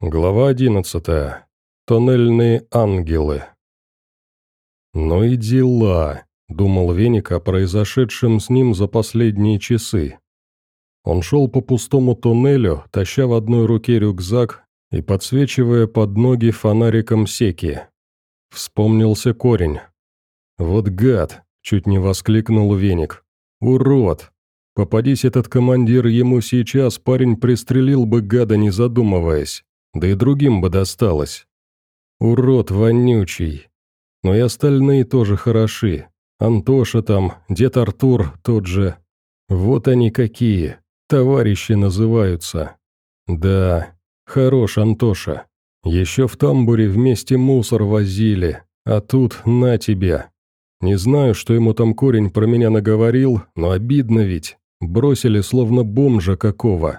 Глава 11. Тоннельные ангелы. «Ну и дела», — думал Веник о произошедшем с ним за последние часы. Он шел по пустому туннелю, таща в одной руке рюкзак и подсвечивая под ноги фонариком секи. Вспомнился корень. «Вот гад!» — чуть не воскликнул Веник. «Урод! Попадись этот командир ему сейчас, парень пристрелил бы гада, не задумываясь. Да и другим бы досталось. Урод вонючий. Но и остальные тоже хороши. Антоша там, дед Артур тот же. Вот они какие, товарищи называются. Да, хорош Антоша. Еще в тамбуре вместе мусор возили, а тут на тебе. Не знаю, что ему там корень про меня наговорил, но обидно ведь. Бросили словно бомжа какого.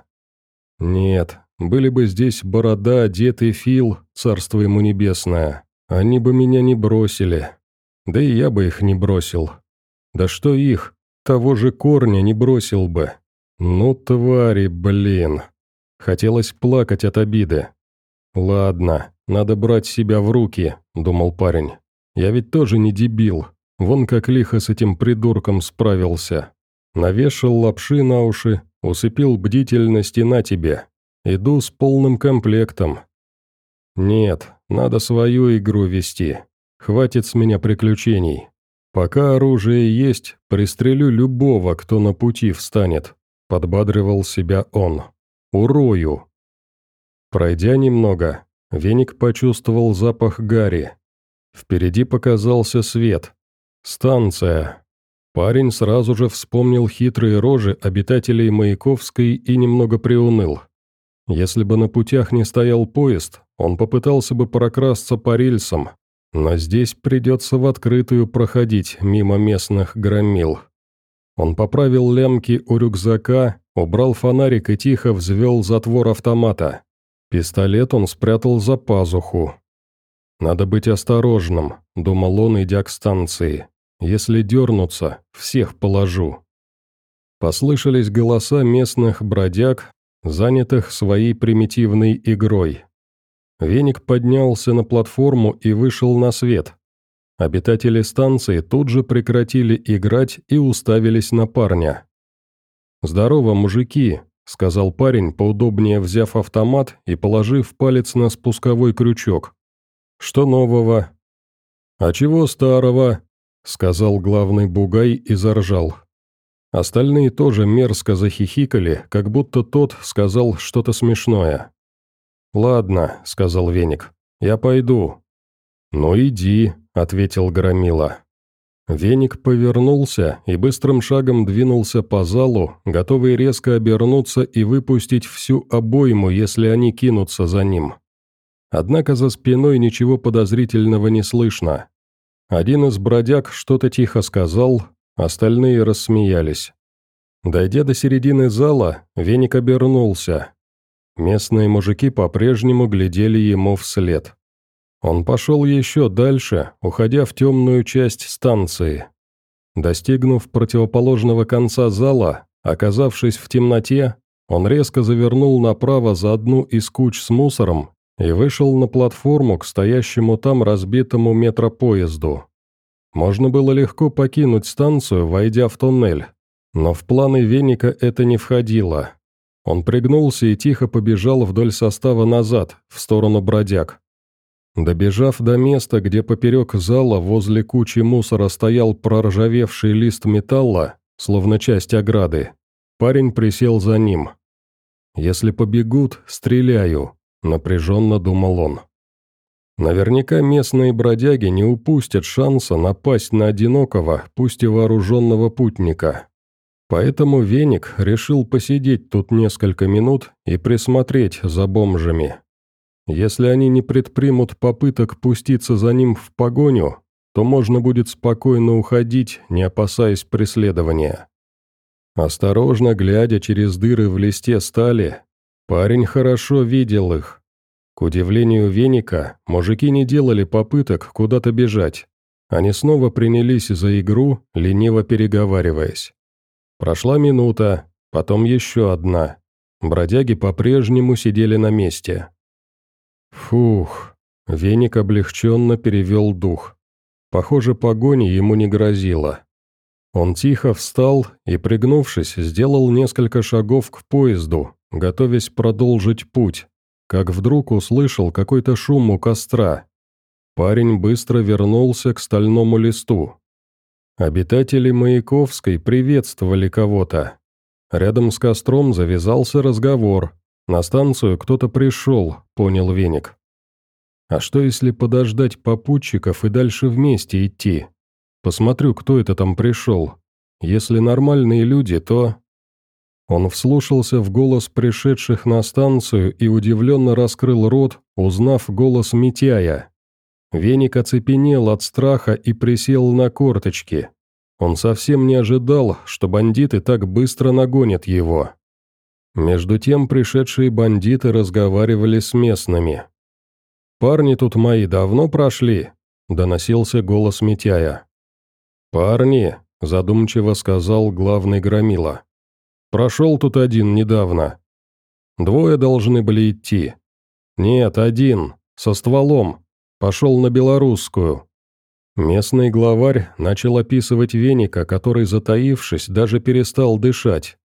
Нет, были бы здесь Борода, Дед и Фил, царство ему небесное, они бы меня не бросили. Да и я бы их не бросил. Да что их, того же корня не бросил бы. Ну, твари, блин. Хотелось плакать от обиды. Ладно, надо брать себя в руки, думал парень. Я ведь тоже не дебил. Вон как лихо с этим придурком справился. Навешал лапши на уши, усыпил бдительность и на тебе. Иду с полным комплектом. Нет, надо свою игру вести. Хватит с меня приключений. Пока оружие есть, пристрелю любого, кто на пути встанет. Подбадривал себя он. Урою. Пройдя немного, Веник почувствовал запах гари. Впереди показался свет. Станция. Парень сразу же вспомнил хитрые рожи обитателей Маяковской и немного приуныл. Если бы на путях не стоял поезд, он попытался бы прокрасться по рельсам, но здесь придется в открытую проходить мимо местных громил. Он поправил лямки у рюкзака, убрал фонарик и тихо взвел затвор автомата. Пистолет он спрятал за пазуху. «Надо быть осторожным», — думал он, идя к станции. «Если дернутся, всех положу». Послышались голоса местных бродяг, занятых своей примитивной игрой. Веник поднялся на платформу и вышел на свет. Обитатели станции тут же прекратили играть и уставились на парня. «Здорово, мужики», — сказал парень, поудобнее взяв автомат и положив палец на спусковой крючок. «Что нового?» «А чего старого?» — сказал главный бугай и заржал. Остальные тоже мерзко захихикали, как будто тот сказал что-то смешное. «Ладно», — сказал Веник, — «я пойду». «Ну иди», — ответил Громила. Веник повернулся и быстрым шагом двинулся по залу, готовый резко обернуться и выпустить всю обойму, если они кинутся за ним. Однако за спиной ничего подозрительного не слышно. Один из бродяг что-то тихо сказал, остальные рассмеялись. Дойдя до середины зала, Веник обернулся. Местные мужики по-прежнему глядели ему вслед. Он пошел еще дальше, уходя в темную часть станции. Достигнув противоположного конца зала, оказавшись в темноте, он резко завернул направо за одну из куч с мусором и вышел на платформу к стоящему там разбитому метропоезду. Можно было легко покинуть станцию, войдя в туннель, но в планы Веника это не входило. Он пригнулся и тихо побежал вдоль состава назад, в сторону бродяг. Добежав до места, где поперек зала возле кучи мусора стоял проржавевший лист металла, словно часть ограды, парень присел за ним. «Если побегут, стреляю», — напряженно думал он. Наверняка местные бродяги не упустят шанса напасть на одинокого, пусть и вооруженного путника. Поэтому Веник решил посидеть тут несколько минут и присмотреть за бомжами. Если они не предпримут попыток пуститься за ним в погоню, то можно будет спокойно уходить, не опасаясь преследования. Осторожно глядя через дыры в листе стали, парень хорошо видел их. К удивлению Веника, мужики не делали попыток куда-то бежать. Они снова принялись за игру, лениво переговариваясь. Прошла минута, потом еще одна. Бродяги по-прежнему сидели на месте. Фух. Веник облегченно перевел дух. Похоже, погони ему не грозило. Он тихо встал и, пригнувшись, сделал несколько шагов к поезду, готовясь продолжить путь, как вдруг услышал какой-то шум у костра. Парень быстро вернулся к стальному листу. Обитатели Маяковской приветствовали кого-то. Рядом с костром завязался разговор. На станцию кто-то пришел, понял Веник. А что если подождать попутчиков и дальше вместе идти? Посмотрю, кто это там пришел. Если нормальные люди, то... Он вслушался в голос пришедших на станцию и удивленно раскрыл рот, узнав голос Митяя. Веник оцепенел от страха и присел на корточки. Он совсем не ожидал, что бандиты так быстро нагонят его. Между тем пришедшие бандиты разговаривали с местными. «Парни тут мои давно прошли?» – доносился голос Митяя. «Парни», – задумчиво сказал главный громила. «Прошел тут один недавно. Двое должны были идти. Нет, один, со стволом. Пошел на Белорусскую». Местный главарь начал описывать Веника, который, затаившись, даже перестал дышать.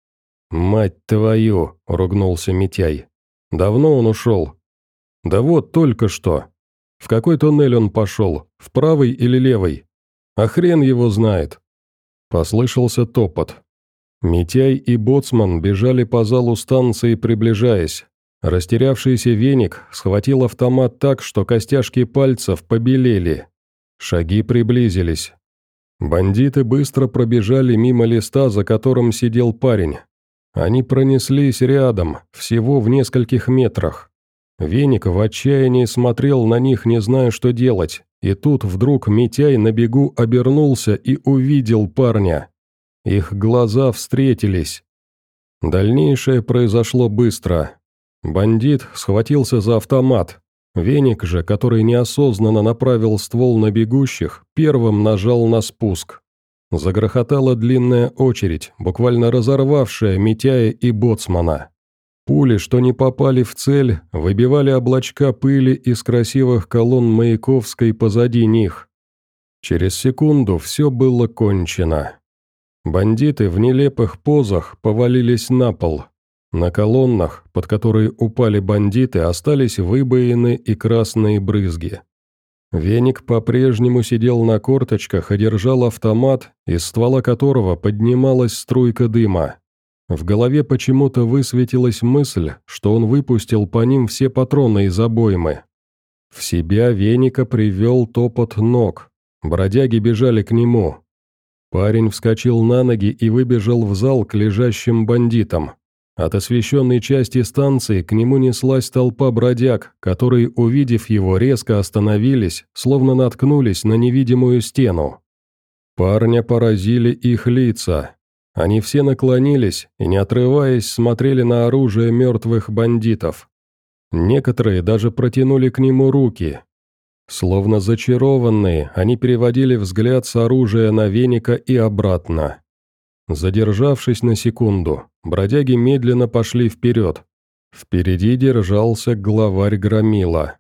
«Мать твою!» – ругнулся Митяй. «Давно он ушел?» «Да вот, только что. В какой туннель он пошел, в правый или левый? А хрен его знает». Послышался топот. Митяй и боцман бежали по залу станции, приближаясь. Растерявшийся Веник схватил автомат так, что костяшки пальцев побелели. Шаги приблизились. Бандиты быстро пробежали мимо листа, за которым сидел парень. Они пронеслись рядом, всего в нескольких метрах. Веник в отчаянии смотрел на них, не зная, что делать, и тут вдруг Митяй на бегу обернулся и увидел парня. Их глаза встретились. Дальнейшее произошло быстро. Бандит схватился за автомат. Веник же, который неосознанно направил ствол на бегущих, первым нажал на спуск. Загрохотала длинная очередь, буквально разорвавшая Митяя и боцмана. Пули, что не попали в цель, выбивали облачка пыли из красивых колонн Маяковской позади них. Через секунду все было кончено. Бандиты в нелепых позах повалились на пол. На колоннах, под которые упали бандиты, остались выбоины и красные брызги. Веник по-прежнему сидел на корточках и держал автомат, из ствола которого поднималась струйка дыма. В голове почему-то высветилась мысль, что он выпустил по ним все патроны из обоймы. В себя Веника привел топот ног. Бродяги бежали к нему. Парень вскочил на ноги и выбежал в зал к лежащим бандитам. От освещенной части станции к нему неслась толпа бродяг, которые, увидев его, резко остановились, словно наткнулись на невидимую стену. Парня поразили их лица. Они все наклонились и, не отрываясь, смотрели на оружие мертвых бандитов. Некоторые даже протянули к нему руки. Словно зачарованные, они переводили взгляд с оружия на Веника и обратно. Задержавшись на секунду, бродяги медленно пошли вперед. Впереди держался главарь громила.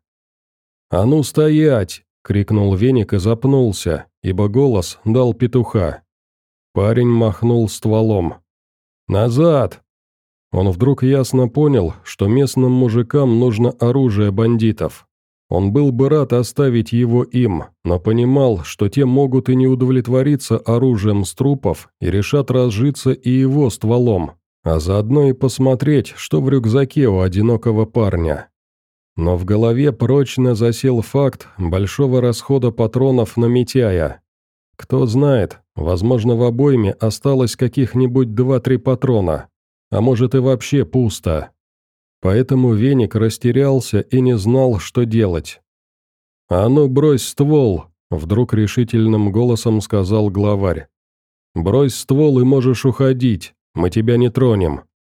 «А ну стоять!» — крикнул Веник и запнулся, ибо голос дал петуха. Парень махнул стволом. «Назад!» Он вдруг ясно понял, что местным мужикам нужно оружие бандитов. Он был бы рад оставить его им, но понимал, что те могут и не удовлетвориться оружием с трупов и решат разжиться и его стволом, а заодно и посмотреть, что в рюкзаке у одинокого парня. Но в голове прочно засел факт большого расхода патронов на Митяя. Кто знает, возможно, в обойме осталось каких-нибудь 2-3 патрона, а может и вообще пусто. Поэтому Веник растерялся и не знал, что делать. «А ну, брось ствол!» — вдруг решительным голосом сказал главарь. «Брось ствол и можешь уходить, мы тебя не тронем».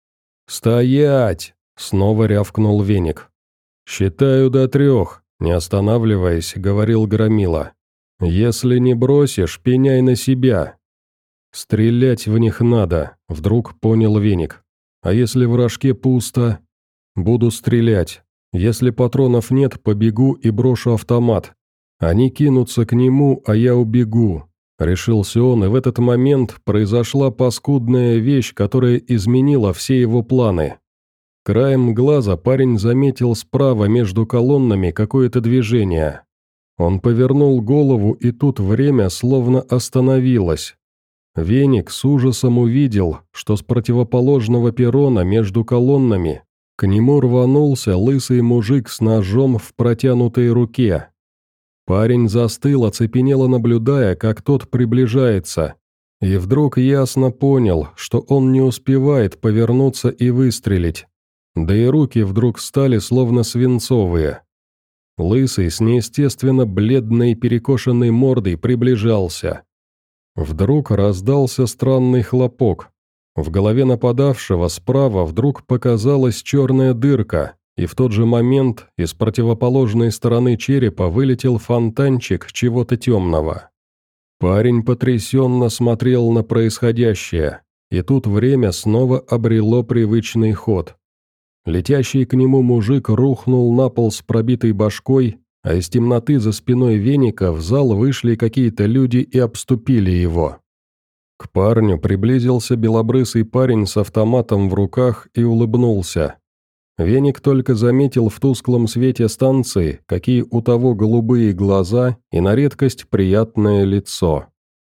«Стоять!» — снова рявкнул Веник. «Считаю до 3, не останавливаясь, говорил громила. «Если не бросишь, пеняй на себя». «Стрелять в них надо», — вдруг понял Веник. «А если в рожке пусто?» «Буду стрелять. Если патронов нет, побегу и брошу автомат. Они кинутся к нему, а я убегу», — решился он, и в этот момент произошла паскудная вещь, которая изменила все его планы. Краем глаза парень заметил справа между колоннами какое-то движение. Он повернул голову, и тут время словно остановилось. Веник с ужасом увидел, что с противоположного перрона между колоннами к нему рванулся лысый мужик с ножом в протянутой руке. Парень застыл, оцепенело наблюдая, как тот приближается, и вдруг ясно понял, что он не успевает повернуться и выстрелить. Да и руки вдруг стали словно свинцовые. Лысый с неестественно бледной перекошенной мордой приближался. Вдруг раздался странный хлопок. В голове нападавшего справа вдруг показалась черная дырка, и в тот же момент из противоположной стороны черепа вылетел фонтанчик чего-то темного. Парень потрясенно смотрел на происходящее, и тут время снова обрело привычный ход. Летящий к нему мужик рухнул на пол с пробитой башкой, а из темноты за спиной Веника в зал вышли какие-то люди и обступили его. К парню приблизился белобрысый парень с автоматом в руках и улыбнулся. Веник только заметил в тусклом свете станции, какие у того голубые глаза и на редкость приятное лицо.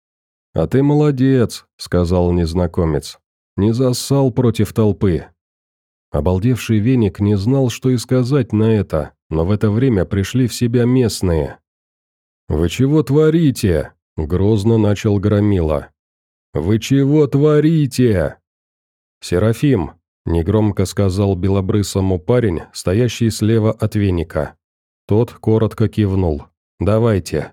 «А ты молодец», — сказал незнакомец, — «не зассал против толпы». Обалдевший Веник не знал, что и сказать на это, но в это время пришли в себя местные. «Вы чего творите?» — грозно начал Громила. «Вы чего творите?» «Серафим», — негромко сказал белобрысому парень, стоящий слева от Веника. Тот коротко кивнул. «Давайте».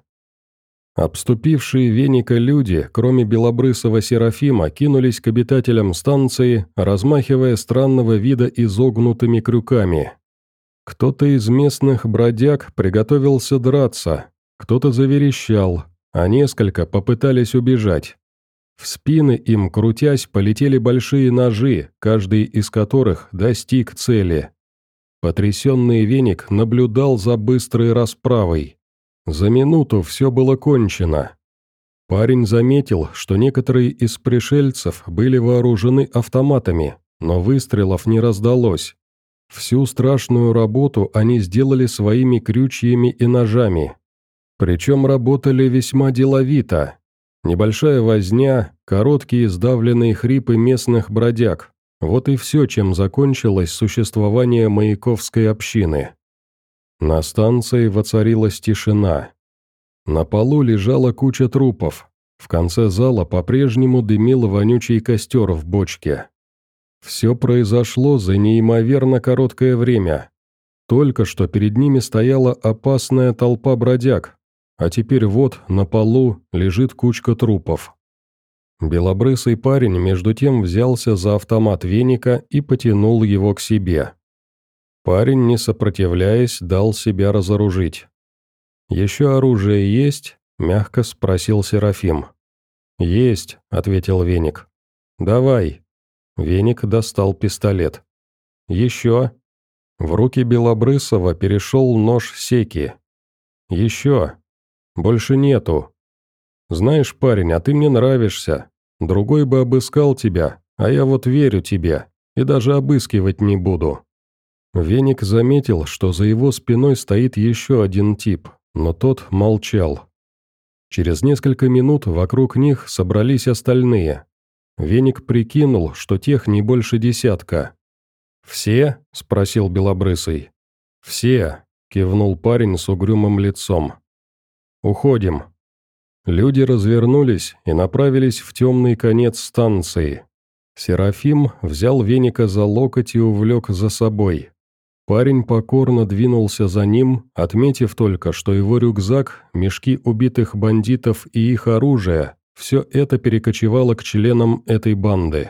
Обступившие Веника люди, кроме белобрысого Серафима, кинулись к обитателям станции, размахивая странного вида изогнутыми крюками. Кто-то из местных бродяг приготовился драться, кто-то заверещал, а несколько попытались убежать. В спины им, крутясь, полетели большие ножи, каждый из которых достиг цели. Потрясенный Веник наблюдал за быстрой расправой. За минуту все было кончено. Парень заметил, что некоторые из пришельцев были вооружены автоматами, но выстрелов не раздалось. Всю страшную работу они сделали своими крючьями и ножами. Причем работали весьма деловито. Небольшая возня, короткие сдавленные хрипы местных бродяг. Вот и все, чем закончилось существование маяковской общины. На станции воцарилась тишина. На полу лежала куча трупов. В конце зала по-прежнему дымил вонючий костер в бочке. Все произошло за неимоверно короткое время. Только что перед ними стояла опасная толпа бродяг, а теперь вот на полу лежит кучка трупов. Белобрысый парень между тем взялся за автомат Веника и потянул его к себе. Парень, не сопротивляясь, дал себя разоружить. «Еще оружие есть?» – мягко спросил Серафим. «Есть», – ответил Веник. «Давай». Веник достал пистолет. «Еще». В руки Белобрысова перешел нож секи. «Еще». «Больше нету». «Знаешь, парень, а ты мне нравишься. Другой бы обыскал тебя, а я вот верю тебе, и даже обыскивать не буду». Веник заметил, что за его спиной стоит еще один тип, но тот молчал. Через несколько минут вокруг них собрались остальные. Веник прикинул, что тех не больше десятка. «Все?» – спросил Белобрысый. «Все», – кивнул парень с угрюмым лицом. «Уходим». Люди развернулись и направились в темный конец станции. Серафим взял Веника за локоть и увлек за собой. Парень покорно двинулся за ним, отметив только, что его рюкзак, мешки убитых бандитов и их оружие – все это перекочевало к членам этой банды.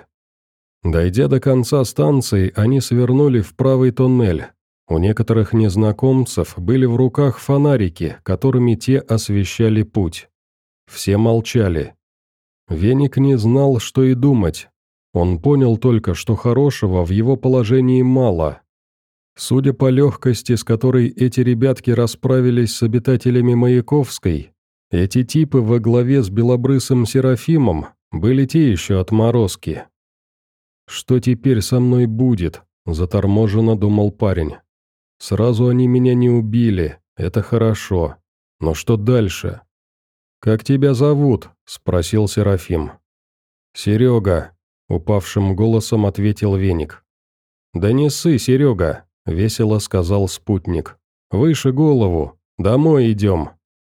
Дойдя до конца станции, они свернули в правый тоннель. У некоторых незнакомцев были в руках фонарики, которыми те освещали путь. Все молчали. Веник не знал, что и думать. Он понял только, что хорошего в его положении мало. Судя по легкости, с которой эти ребятки расправились с обитателями Маяковской, эти типы во главе с белобрысым Серафимом были те еще отморозки. «Что теперь со мной будет?» – заторможенно думал парень. «Сразу они меня не убили, это хорошо. Но что дальше?» «Как тебя зовут?» – спросил Серафим. «Серега», – упавшим голосом ответил Веник. «Да не ссы, Серега», – весело сказал спутник. «Выше голову, домой идем».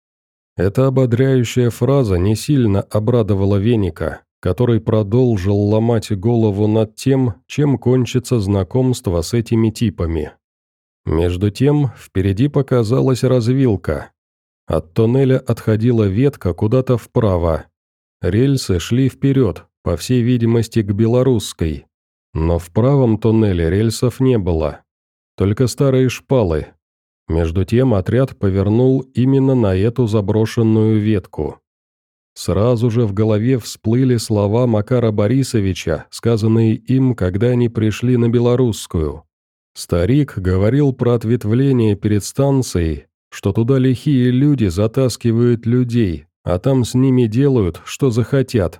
Эта ободряющая фраза не сильно обрадовала Веника, который продолжил ломать голову над тем, чем кончится знакомство с этими типами. Между тем, впереди показалась развилка. От тоннеля отходила ветка куда-то вправо. Рельсы шли вперед, по всей видимости, к Белорусской. Но в правом тоннеле рельсов не было. Только старые шпалы. Между тем отряд повернул именно на эту заброшенную ветку. Сразу же в голове всплыли слова Макара Борисовича, сказанные им, когда они пришли на Белорусскую. Старик говорил про ответвление перед станцией, что туда лихие люди затаскивают людей, а там с ними делают, что захотят.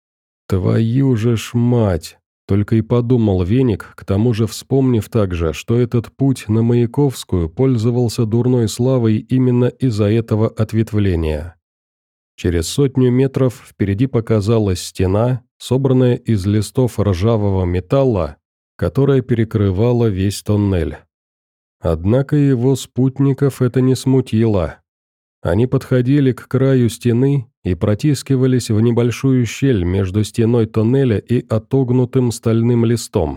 «Твою же ж мать!» — только и подумал Веник, к тому же вспомнив также, что этот путь на Маяковскую пользовался дурной славой именно из-за этого ответвления. Через 100 метров впереди показалась стена, собранная из листов ржавого металла, которая перекрывала весь тоннель. Однако его спутников это не смутило. Они подходили к краю стены и протискивались в небольшую щель между стеной тоннеля и отогнутым стальным листом.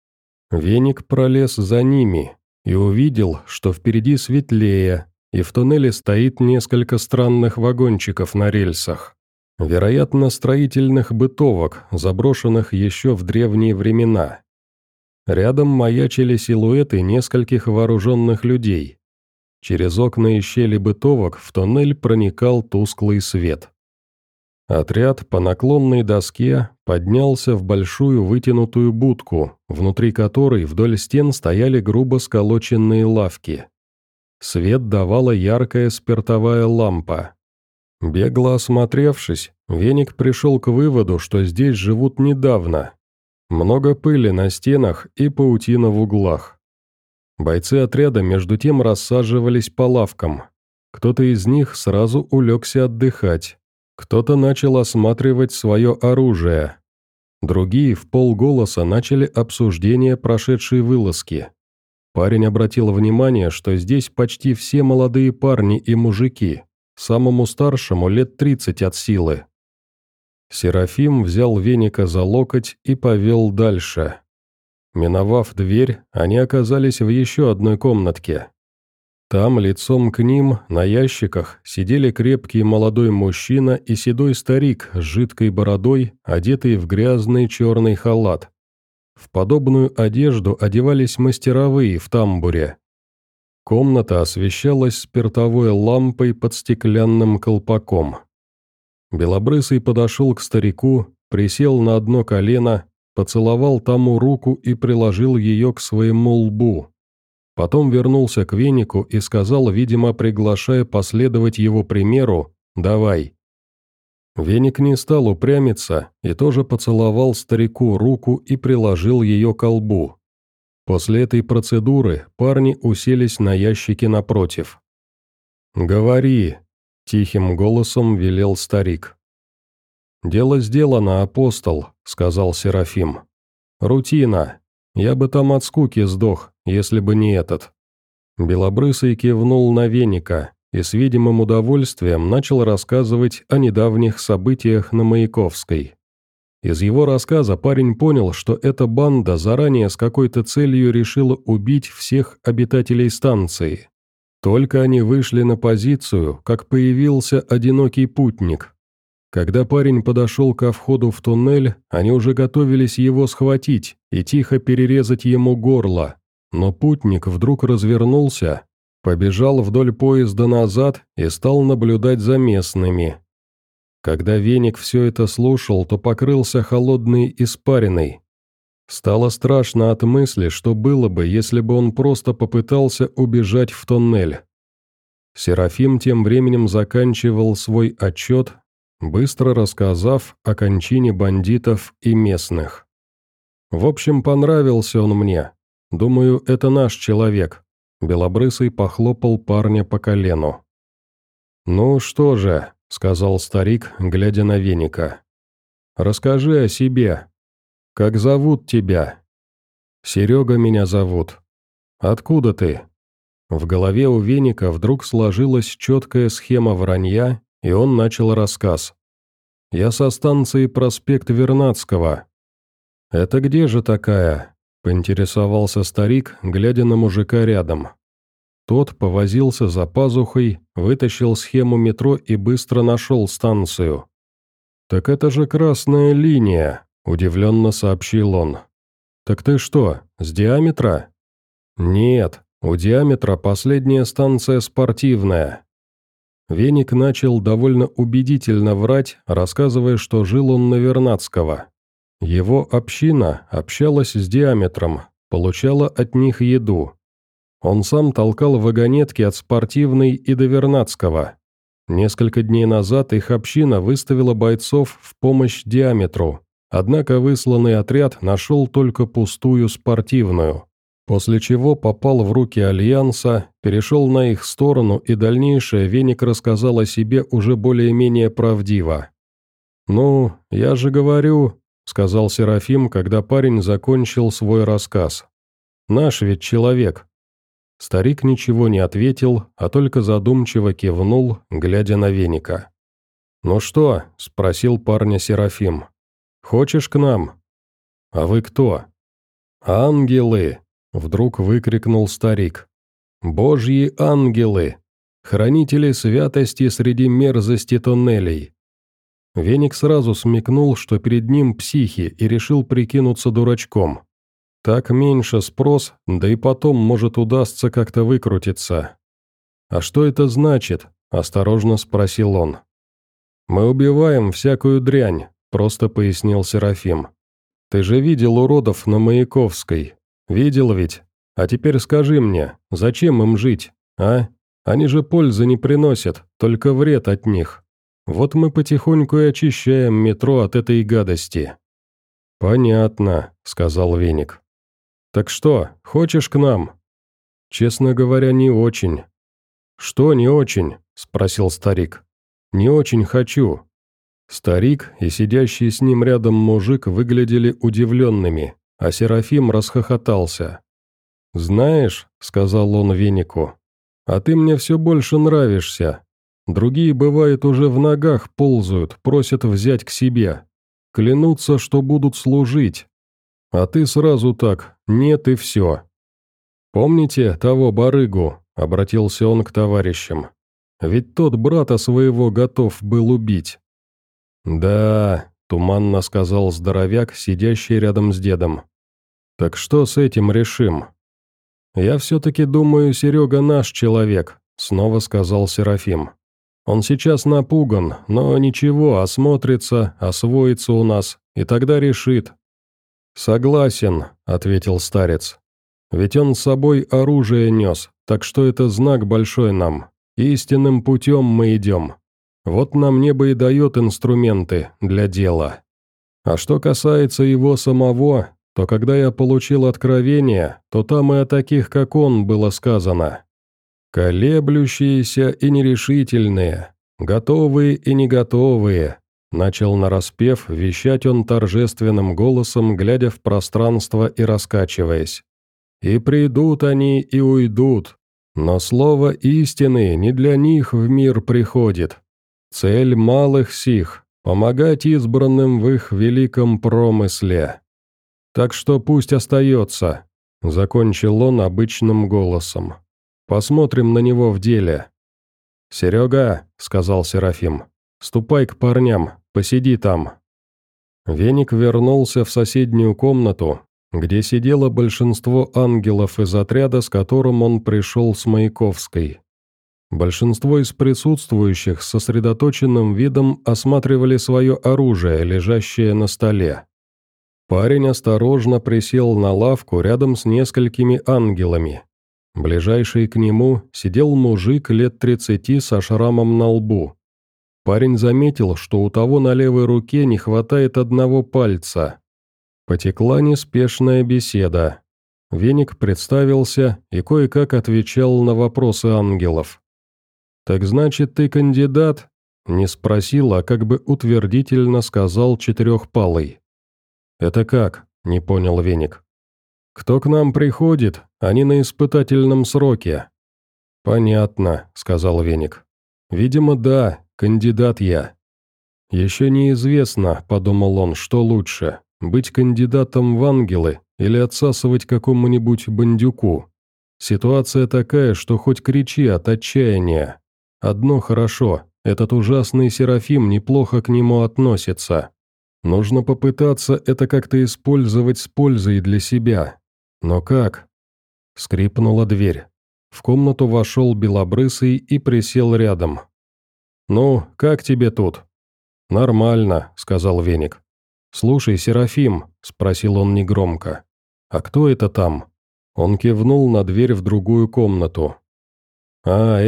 Веник пролез за ними и увидел, что впереди светлее, и в тоннеле стоит несколько странных вагончиков на рельсах. Вероятно, строительных бытовок, заброшенных еще в древние времена. Рядом маячили силуэты нескольких вооруженных людей. Через окна и щели бытовок в тоннель проникал тусклый свет. Отряд по наклонной доске поднялся в большую вытянутую будку, внутри которой вдоль стен стояли грубо сколоченные лавки. Свет давала яркая спиртовая лампа. Бегло осмотревшись, Веник пришел к выводу, что здесь живут недавно. Много пыли на стенах и паутина в углах. Бойцы отряда между тем рассаживались по лавкам. Кто-то из них сразу улегся отдыхать. Кто-то начал осматривать свое оружие. Другие вполголоса начали обсуждение прошедшей вылазки. Парень обратил внимание, что здесь почти все молодые парни и мужики, самому старшему лет 30 от силы. Серафим взял Веника за локоть и повел дальше. Миновав дверь, они оказались в еще одной комнатке. Там, лицом к ним, на ящиках, сидели крепкий молодой мужчина и седой старик с жидкой бородой, одетый в грязный черный халат. В подобную одежду одевались мастеровые в тамбуре. Комната освещалась спиртовой лампой под стеклянным колпаком. Белобрысый подошел к старику, присел на одно колено, поцеловал тому руку и приложил ее к своему лбу. Потом вернулся к Венику и сказал, видимо, приглашая последовать его примеру: «Давай». Веник не стал упрямиться и тоже поцеловал старику руку и приложил ее к лбу. После этой процедуры парни уселись на ящике напротив. «Говори», — тихим голосом велел старик. «Дело сделано, апостол», — сказал Серафим. «Рутина. Я бы там от скуки сдох, если бы не этот». Белобрысый кивнул на Веника и с видимым удовольствием начал рассказывать о недавних событиях на Маяковской. Из его рассказа парень понял, что эта банда заранее с какой-то целью решила убить всех обитателей станции. Только они вышли на позицию, как появился одинокий путник. Когда парень подошел ко входу в туннель, они уже готовились его схватить и тихо перерезать ему горло, но путник вдруг развернулся, побежал вдоль поезда назад и стал наблюдать за местными. Когда Веник все это слушал, то покрылся холодной испариной. Стало страшно от мысли, что было бы, если бы он просто попытался убежать в тоннель. Серафим тем временем заканчивал свой отчет, быстро рассказав о кончине бандитов и местных. «В общем, понравился он мне. Думаю, это наш человек», — Белобрысый похлопал парня по колену. «Ну что же», — сказал старик, глядя на Веника. «Расскажи о себе. Как зовут тебя?» «Серега меня зовут. Откуда ты?» В голове у Веника вдруг сложилась четкая схема вранья, и он начал рассказ. «Я со станции проспект Вернадского». «Это где же такая?» — поинтересовался старик, глядя на мужика рядом. Тот повозился за пазухой, вытащил схему метро и быстро нашел станцию. «Так это же красная линия», — удивленно сообщил он. «Так ты что, с диаметра?» «Нет, у диаметра последняя станция спортивная». Веник начал довольно убедительно врать, рассказывая, что жил он на Вернадского. Его община общалась с диаметром, получала от них еду. Он сам толкал вагонетки от спортивной и до Вернадского. Несколько дней назад их община выставила бойцов в помощь диаметру, однако высланный отряд нашел только пустую спортивную, после чего попал в руки Альянса, перешел на их сторону, и дальнейшее Веник рассказал о себе уже более-менее правдиво. «Ну, я же говорю», — сказал Серафим, когда парень закончил свой рассказ. «Наш ведь человек». Старик ничего не ответил, а только задумчиво кивнул, глядя на Веника. «Ну что?» – спросил парня Серафим. «Хочешь к нам?» «А вы кто?» «Ангелы!» – вдруг выкрикнул старик. «Божьи ангелы! Хранители святости среди мерзости тоннелей!» Веник сразу смекнул, что перед ним психи, и решил прикинуться дурачком. Так меньше спрос, да и потом, может, удастся как-то выкрутиться. «А что это значит?» – осторожно спросил он. «Мы убиваем всякую дрянь», – просто пояснил Серафим. «Ты же видел уродов на Маяковской? Видел ведь? А теперь скажи мне, зачем им жить, а? Они же пользы не приносят, только вред от них. Вот мы потихоньку и очищаем метро от этой гадости». «Понятно», – сказал Веник. «Так что, хочешь к нам?» «Честно говоря, не очень». «Что не очень?» – спросил старик. «Не очень хочу». Старик и сидящий с ним рядом мужик выглядели удивленными, а Серафим расхохотался. «Знаешь», – сказал он Венику, – «а ты мне все больше нравишься. Другие, бывает, уже в ногах ползают, просят взять к себе. Клянутся, что будут служить. А ты сразу так, нет и все». «Помните того барыгу?» – обратился он к товарищам. «Ведь тот брата своего готов был убить». «Да», – туманно сказал здоровяк, сидящий рядом с дедом. «Так что с этим решим?» «Я все-таки думаю, Серега наш человек», – снова сказал Серафим. «Он сейчас напуган, но ничего, осмотрится, освоится у нас, и тогда решит». «Согласен», — ответил старец. «Ведь он с собой оружие нес, так что это знак большой нам. Истинным путем мы идем. Вот нам небо и дает инструменты для дела. А что касается его самого, то когда я получил откровение, то там и о таких, как он, было сказано. Колеблющиеся и нерешительные, готовые и не готовые». Начал нараспев вещать он торжественным голосом, глядя в пространство и раскачиваясь. «И придут они, и уйдут, но слово истины не для них в мир приходит. Цель малых сих – помогать избранным в их великом промысле. Так что пусть остается», – закончил он обычным голосом. «Посмотрим на него в деле». «Серега», – сказал Серафим, – «ступай к парням, посиди там». Веник вернулся в соседнюю комнату, где сидело большинство ангелов из отряда, с которым он пришел с Маяковской. Большинство из присутствующих с сосредоточенным видом осматривали свое оружие, лежащее на столе. Парень осторожно присел на лавку рядом с несколькими ангелами. Ближайший к нему сидел мужик лет 30 со шрамом на лбу. Парень заметил, что у того на левой руке не хватает одного пальца. Потекла неспешная беседа. Веник представился и кое-как отвечал на вопросы ангелов. «Так значит, ты кандидат?» Не спросил, а как бы утвердительно сказал Четырехпалый. «Это как?» – не понял Веник. «Кто к нам приходит, они на испытательном сроке». «Понятно», – сказал Веник. «Видимо, да, кандидат я». «Еще неизвестно», – подумал он, – что лучше, быть кандидатом в ангелы или отсасывать какому-нибудь бандюку. Ситуация такая, что хоть кричи от отчаяния. Одно хорошо, этот ужасный Серафим неплохо к нему относится. Нужно попытаться это как-то использовать с пользой для себя. Но как? Скрипнула дверь. В комнату вошел Белобрысый и присел рядом. «Ну, как тебе тут?» «Нормально», — сказал Веник. «Слушай, Серафим», — спросил он негромко, — «а кто это там?» Он кивнул на дверь в другую комнату. «А,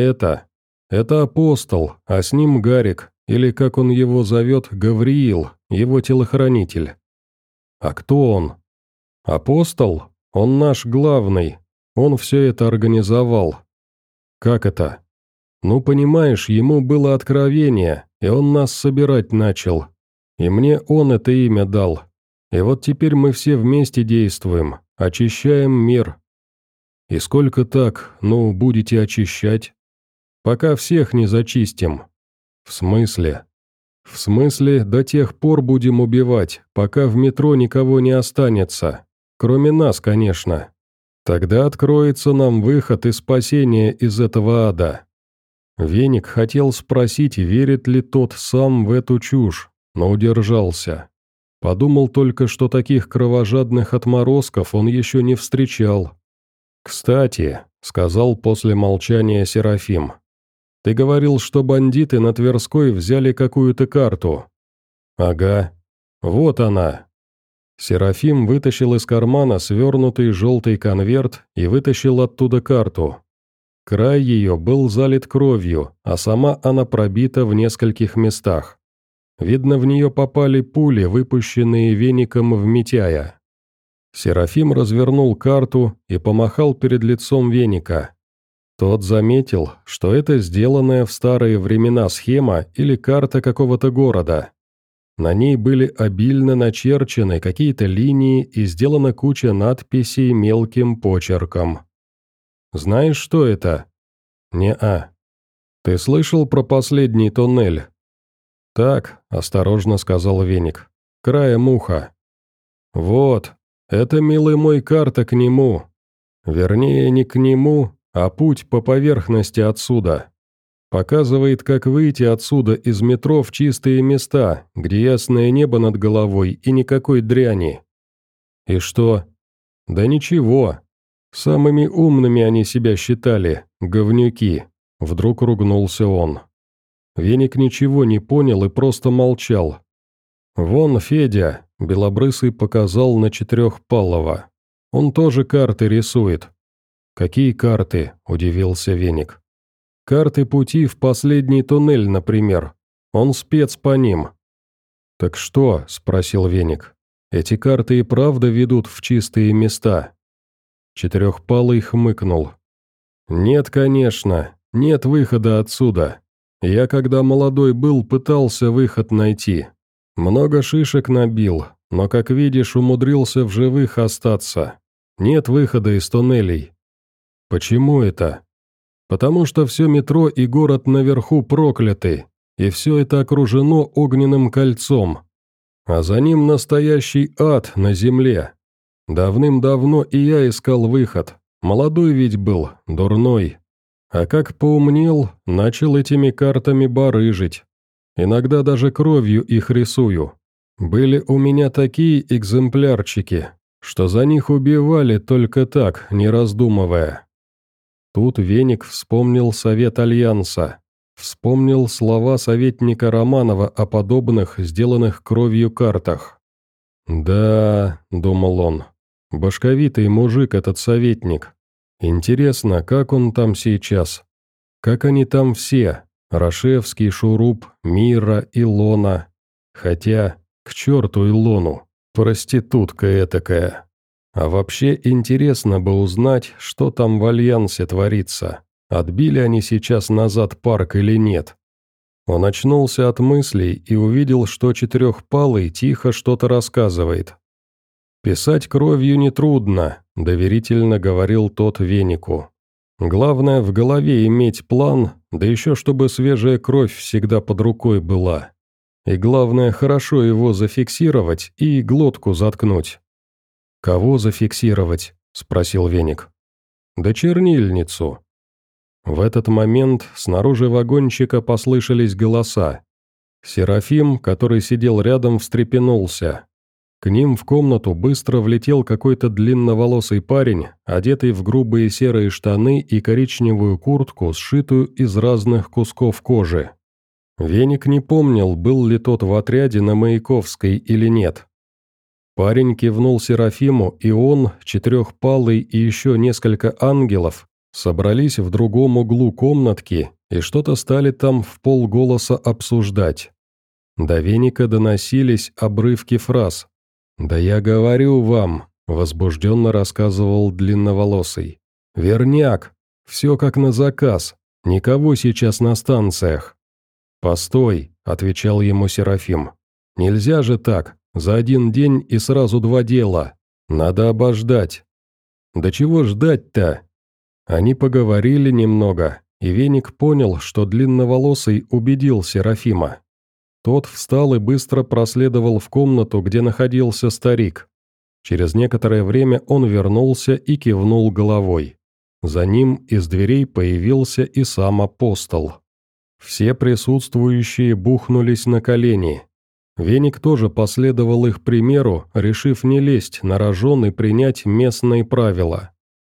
это апостол, а с ним Гарик, или, как он его зовет, Гавриил, его телохранитель». «А кто он?» «Апостол? Он наш главный. Он все это организовал». «Как это?» «Ну, понимаешь, ему было откровение, и он нас собирать начал. И мне он это имя дал. И вот теперь мы все вместе действуем, очищаем мир». «И сколько так, будете очищать?» «Пока всех не зачистим». «В смысле?» «В смысле, до тех пор будем убивать, пока в метро никого не останется. Кроме нас, конечно. Тогда откроется нам выход и спасение из этого ада». Веник хотел спросить, верит ли тот сам в эту чушь, но удержался. Подумал только, что таких кровожадных отморозков он еще не встречал. «Кстати», — сказал после молчания Серафим, — «ты говорил, что бандиты на Тверской взяли какую-то карту». «Ага. Вот она». Серафим вытащил из кармана свернутый желтый конверт и вытащил оттуда карту. Край ее был залит кровью, а сама она пробита в нескольких местах. Видно, в нее попали пули, выпущенные Веником в Митяя. Серафим развернул карту и помахал перед лицом Веника. Тот заметил, что это сделанная в старые времена схема или карта какого-то города. На ней были обильно начерчены какие-то линии и сделана куча надписей мелким почерком. «Знаешь, что это?» «Не-а». «Ты слышал про последний тоннель?» «Так», — осторожно сказал Веник, — «краем уха». «Вот, это, милый мой, карта к нему. Вернее, не к нему, а путь по поверхности отсюда. Показывает, как выйти отсюда из метро в чистые места, где ясное небо над головой и никакой дряни». «И что?» «Да ничего. Самыми умными они себя считали, говнюки», — вдруг ругнулся он. Веник ничего не понял и просто молчал. «Вон Федя», — Белобрысый показал на Четырехпалого. «Он тоже карты рисует». «Какие карты?» — удивился Веник. «Карты пути в последний туннель, например. Он спец по ним». «Так что?» — спросил Веник. «Эти карты и правда ведут в чистые места?» Четырехпалый хмыкнул. «Нет, конечно, нет выхода отсюда. Я, когда молодой был, пытался выход найти. Много шишек набил, но, как видишь, умудрился в живых остаться. Нет выхода из туннелей». «Почему это?» «Потому что все метро и город наверху прокляты, и все это окружено огненным кольцом. А за ним настоящий ад на земле. Давным-давно и я искал выход. Молодой ведь был, дурной. А как поумнел, начал этими картами барыжить. Иногда даже кровью их рисую. Были у меня такие экземплярчики, что за них убивали только так, не раздумывая». Тут Веник вспомнил совет Альянса. Вспомнил слова советника Романова о подобных, сделанных кровью картах. «Да», — думал он, — «башковитый мужик этот советник. Интересно, как он там сейчас? Как они там все? Рашевский, Шуруп, Мира, Илона. Хотя, к черту Илону, проститутка этакая. А вообще интересно бы узнать, что там в Альянсе творится. Отбили они сейчас назад парк или нет?» Он очнулся от мыслей и увидел, что Четырехпалый тихо что-то рассказывает. «Писать кровью нетрудно», — доверительно говорил тот Венику. «Главное в голове иметь план, да еще чтобы свежая кровь всегда под рукой была. И главное хорошо его зафиксировать и глотку заткнуть». «Кого зафиксировать?» — спросил Веник. «Да чернильницу». В этот момент снаружи вагончика послышались голоса. Серафим, который сидел рядом, встрепенулся. К ним в комнату быстро влетел какой-то длинноволосый парень, одетый в грубые серые штаны и коричневую куртку, сшитую из разных кусков кожи. Веник не помнил, был ли тот в отряде на Маяковской или нет. Парень кивнул Серафиму, и он, Четырехпалый и еще несколько ангелов собрались в другом углу комнатки и что-то стали там вполголоса обсуждать. До Веника доносились обрывки фраз. «Да я говорю вам», — возбужденно рассказывал длинноволосый. «Верняк! Все как на заказ. Никого сейчас на станциях». «Постой», — отвечал ему Серафим. «Нельзя же так, за один день и сразу два дела. Надо обождать». «Да чего ждать-то?» Они поговорили немного, и Веник понял, что длинноволосый убедил Серафима. Тот встал и быстро проследовал в комнату, где находился старик. Через некоторое время он вернулся и кивнул головой. За ним из дверей появился и сам апостол. Все присутствующие бухнулись на колени. Веник тоже последовал их примеру, решив не лезть на рожон и принять местные правила.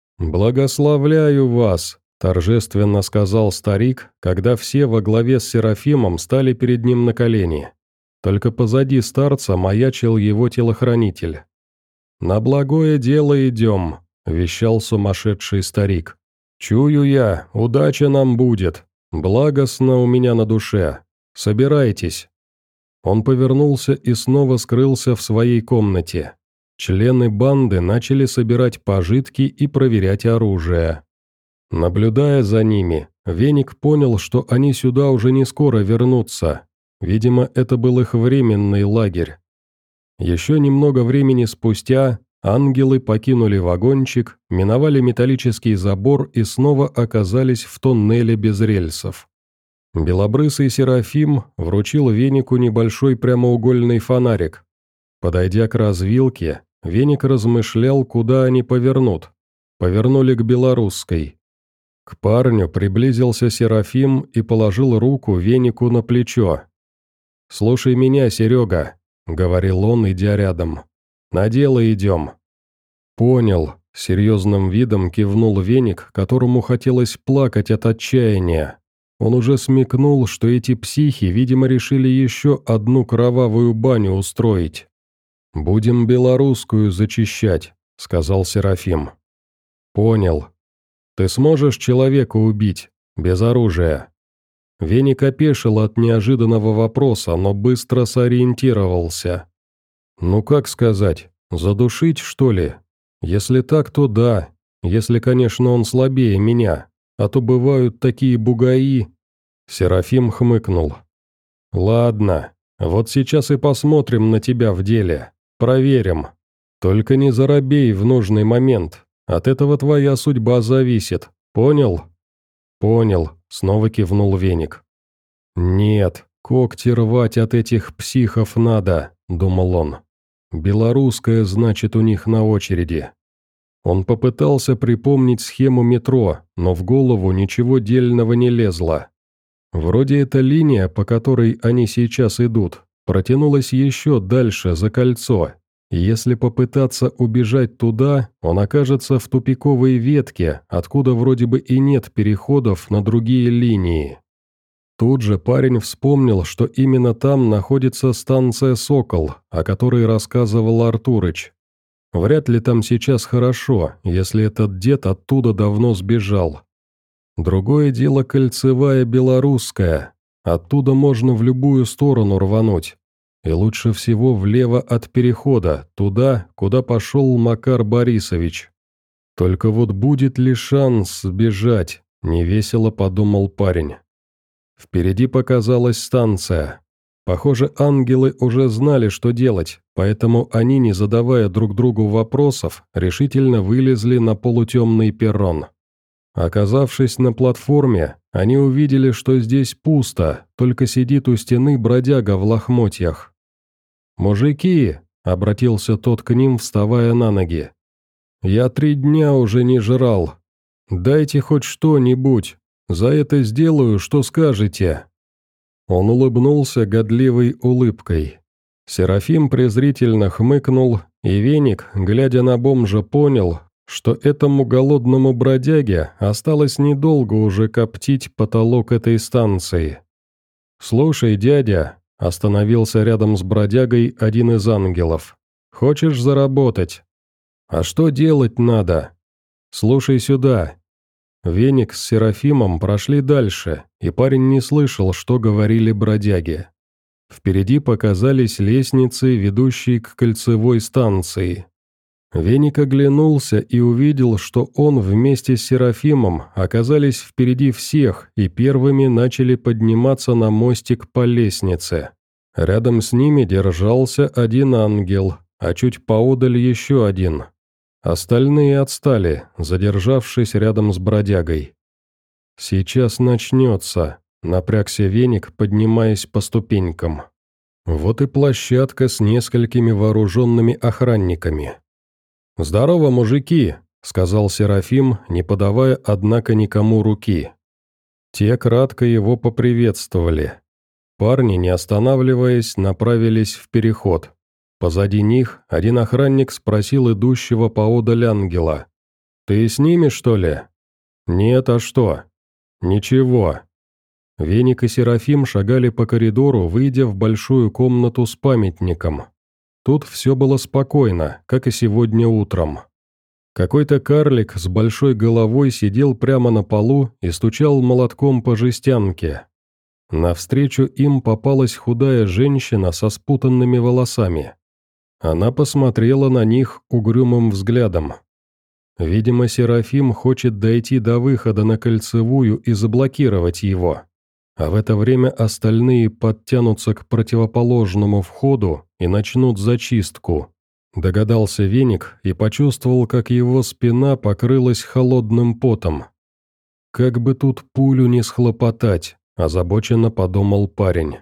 «Благословляю вас», – торжественно сказал старик, когда все во главе с Серафимом стали перед ним на колени. Только позади старца маячил его телохранитель. «На благое дело идем», – вещал сумасшедший старик. «Чую я, удача нам будет, благостно у меня на душе. Собирайтесь». Он повернулся и снова скрылся в своей комнате. Члены банды начали собирать пожитки и проверять оружие. Наблюдая за ними, Веник понял, что они сюда уже не скоро вернутся. Видимо, это был их временный лагерь. Еще немного времени спустя ангелы покинули вагончик, миновали металлический забор и снова оказались в тоннеле без рельсов. Белобрысый Серафим вручил Венику небольшой прямоугольный фонарик. Подойдя к развилке, Веник размышлял, куда они повернут. Повернули к Белорусской. К парню приблизился Серафим и положил руку Венику на плечо. «Слушай меня, Серега», — говорил он, идя рядом. «На дело идем». «Понял», — серьезным видом кивнул Веник, которому хотелось плакать от отчаяния. Он уже смекнул, что эти психи, видимо, решили еще одну кровавую баню устроить. «Будем Белорусскую зачищать», — сказал Серафим. «Понял. Ты сможешь человека убить, без оружия?» Веник опешил от неожиданного вопроса, но быстро сориентировался. «Ну как сказать, задушить, что ли? Если так, то да, если, конечно, он слабее меня, а то бывают такие бугаи». Серафим хмыкнул. «Ладно, вот сейчас и посмотрим на тебя в деле. Проверим. Только не заробей в нужный момент. От этого твоя судьба зависит. Понял?» «Понял», — снова кивнул Веник. «Нет, когти рвать от этих психов надо», — думал он. «Белорусская, значит, у них на очереди». Он попытался припомнить схему метро, но в голову ничего дельного не лезло. Вроде эта линия, по которой они сейчас идут, протянулась еще дальше, за кольцо, и если попытаться убежать туда, он окажется в тупиковой ветке, откуда вроде бы и нет переходов на другие линии. Тут же парень вспомнил, что именно там находится станция «Сокол», о которой рассказывал Артурыч. Вряд ли там сейчас хорошо, если этот дед оттуда давно сбежал. Другое дело кольцевая белорусская. Оттуда можно в любую сторону рвануть. И лучше всего влево от перехода, туда, куда пошел Макар Борисович. Только вот будет ли шанс сбежать, невесело подумал парень. Впереди показалась станция. Похоже, ангелы уже знали, что делать, поэтому они, не задавая друг другу вопросов, решительно вылезли на полутемный перрон. Оказавшись на платформе, они увидели, что здесь пусто, только сидит у стены бродяга в лохмотьях. «Мужики!» — обратился тот к ним, вставая на ноги. «Я 3 дня уже не жрал. Дайте хоть что-нибудь. За это сделаю, что скажете». Он улыбнулся годливой улыбкой. Серафим презрительно хмыкнул, и Веник, глядя на бомжа, понял, что этому голодному бродяге осталось недолго уже коптить потолок этой станции. «Слушай, дядя», — остановился рядом с бродягой один из ангелов, — «хочешь заработать? А что делать надо? Слушай сюда». Веник с Серафимом прошли дальше, и парень не слышал, что говорили бродяги. Впереди показались лестницы, ведущие к кольцевой станции. Веник оглянулся и увидел, что он вместе с Серафимом оказались впереди всех и первыми начали подниматься на мостик по лестнице. Рядом с ними держался один ангел, а чуть поодаль еще один. Остальные отстали, задержавшись рядом с бродягой. «Сейчас начнется», — напрягся Веник, поднимаясь по ступенькам. Вот и площадка с несколькими вооруженными охранниками. «Здорово, мужики», — сказал Серафим, не подавая, однако, никому руки. Те кратко его поприветствовали. Парни, не останавливаясь, направились в переход. Позади них один охранник спросил идущего поодаль ангела. «Ты с ними, что ли?» «Нет, а что?» «Ничего». Веник и Серафим шагали по коридору, выйдя в большую комнату с памятником. Тут все было спокойно, как и сегодня утром. Какой-то карлик с большой головой сидел прямо на полу и стучал молотком по жестянке. Навстречу им попалась худая женщина со спутанными волосами. Она посмотрела на них угрюмым взглядом. Видимо, Серафим хочет дойти до выхода на кольцевую и заблокировать его. А в это время остальные подтянутся к противоположному входу и начнут зачистку. Догадался Веник и почувствовал, как его спина покрылась холодным потом. «Как бы тут пулю не схлопотать», – озабоченно подумал парень.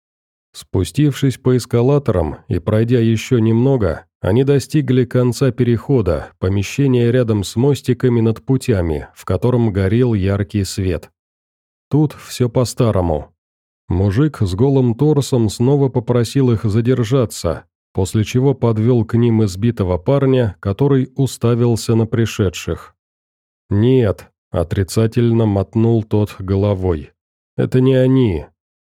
Спустившись по эскалаторам и пройдя еще немного, они достигли конца перехода, помещения рядом с мостиками над путями, в котором горел яркий свет. Тут все по-старому. Мужик с голым торсом снова попросил их задержаться, после чего подвел к ним избитого парня, который уставился на пришедших. «Нет», — отрицательно мотнул тот головой, — «это не они».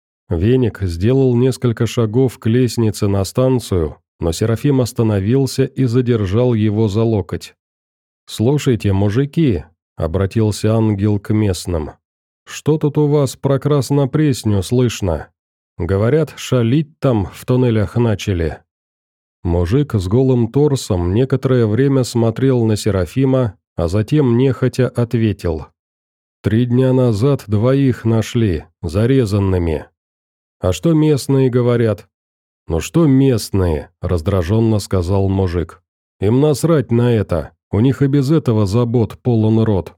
Веник сделал несколько шагов к лестнице на станцию, но Серафим остановился и задержал его за локоть. «Слушайте, мужики», — обратился ангел к местным, — «что тут у вас про Краснопресню слышно? Говорят, шалить там в туннелях начали». Мужик с голым торсом некоторое время смотрел на Серафима, а затем нехотя ответил. 3 дня назад 2 нашли, зарезанными. «А что местные говорят?» «Ну что местные?» – раздраженно сказал мужик. «Им насрать на это, у них и без этого забот полон рот».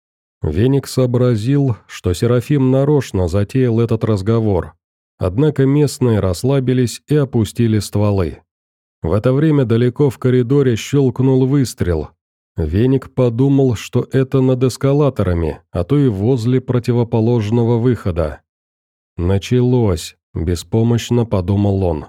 Веник сообразил, что Серафим нарочно затеял этот разговор, однако местные расслабились и опустили стволы. В это время далеко в коридоре щелкнул выстрел. Веник подумал, что это над эскалаторами, а то и возле противоположного выхода. «Началось», – беспомощно подумал он.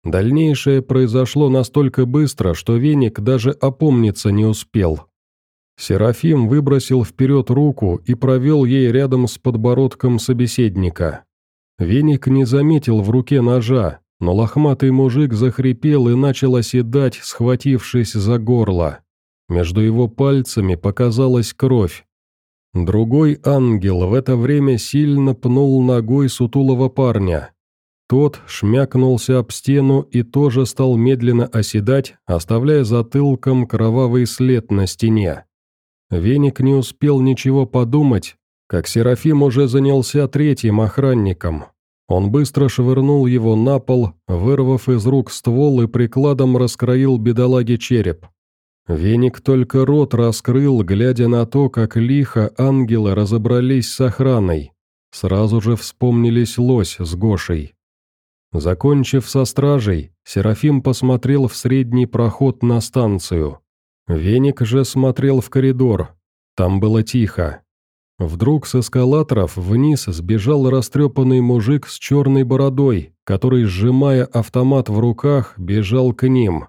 Дальнейшее произошло настолько быстро, что Веник даже опомниться не успел. Серафим выбросил вперед руку и провел ей рядом с подбородком собеседника. Веник не заметил в руке ножа, но лохматый мужик захрипел и начал оседать, схватившись за горло. Между его пальцами показалась кровь. Другой ангел в это время сильно пнул ногой сутулого парня. Тот шмякнулся об стену и тоже стал медленно оседать, оставляя затылком кровавый след на стене. Веник не успел ничего подумать, как Серафим уже занялся третьим охранником. Он быстро швырнул его на пол, вырвав из рук ствол и прикладом раскроил бедолаге череп. Веник только рот раскрыл, глядя на то, как лихо ангелы разобрались с охраной. Сразу же вспомнились Лось с Гошей. Закончив со стражей, Серафим посмотрел в средний проход на станцию. Веник же смотрел в коридор. Там было тихо. Вдруг с эскалаторов вниз сбежал растрепанный мужик с черной бородой, который, сжимая автомат в руках, бежал к ним.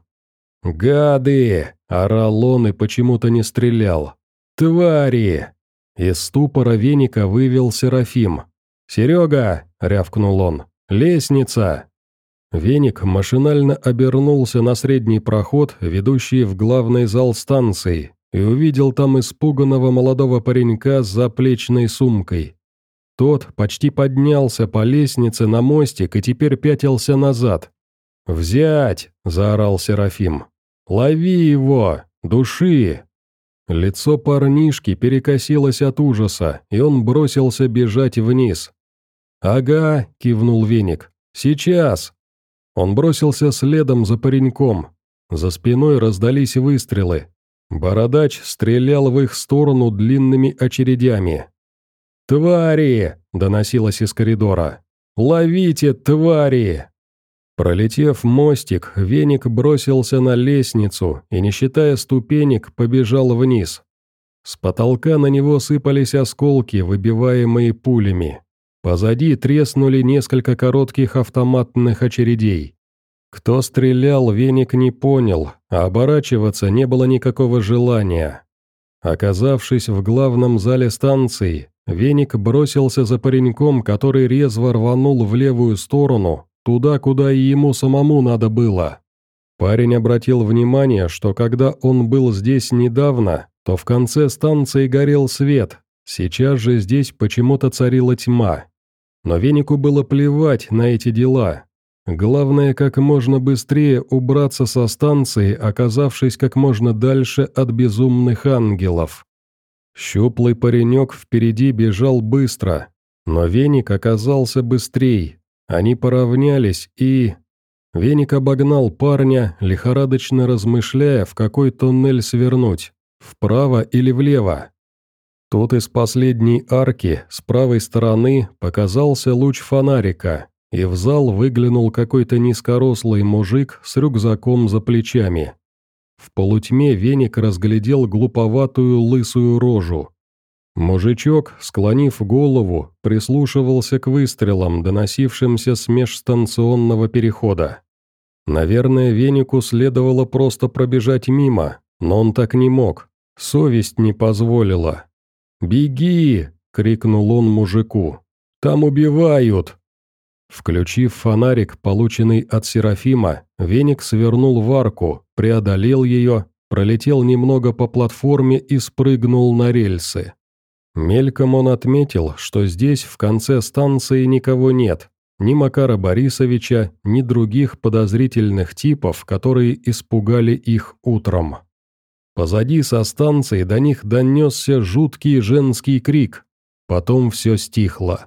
«Гады!» – орал он и почему-то не стрелял. «Твари!» Из ступора Веника вывел Серафим. «Серега!» – рявкнул он. «Лестница!» Веник машинально обернулся на средний проход, ведущий в главный зал станции, и увидел там испуганного молодого паренька с заплечной сумкой. Тот почти поднялся по лестнице на мостик и теперь пятился назад. «Взять!» – заорал Серафим. «Лови его! Души!» Лицо парнишки перекосилось от ужаса, и он бросился бежать вниз. «Ага», – кивнул Веник. «Сейчас!» Он бросился следом за пареньком. За спиной раздались выстрелы. Бородач стрелял в их сторону длинными очередями. «Твари!» – доносилось из коридора. «Ловите, твари!» Пролетев мостик, Веник бросился на лестницу и, не считая ступенек, побежал вниз. С потолка на него сыпались осколки, выбиваемые пулями. Позади треснули несколько коротких автоматных очередей. Кто стрелял, Веник не понял, а оборачиваться не было никакого желания. Оказавшись в главном зале станции, Веник бросился за пареньком, который резво рванул в левую сторону, туда, куда и ему самому надо было. Парень обратил внимание, что когда он был здесь недавно, то в конце станции горел свет, сейчас же здесь почему-то царила тьма. Но Венику было плевать на эти дела. Главное, как можно быстрее убраться со станции, оказавшись как можно дальше от безумных ангелов. Щуплый паренек впереди бежал быстро, но Веник оказался быстрей. Они поравнялись и... Веник обогнал парня, лихорадочно размышляя, в какой туннель свернуть, вправо или влево. Тут из последней арки, с правой стороны, показался луч фонарика, и в зал выглянул какой-то низкорослый мужик с рюкзаком за плечами. В полутьме Веник разглядел глуповатую лысую рожу. Мужичок, склонив голову, прислушивался к выстрелам, доносившимся с межстанционного перехода. Наверное, Венику следовало просто пробежать мимо, но он так не мог, совесть не позволила. «Беги!» — крикнул он мужику. «Там убивают!» Включив фонарик, полученный от Серафима, Веник свернул в арку, преодолел ее, пролетел немного по платформе и спрыгнул на рельсы. Мельком он отметил, что здесь в конце станции никого нет, ни Макара Борисовича, ни других подозрительных типов, которые испугали их утром. Позади со станции до них донесся жуткий женский крик. Потом все стихло.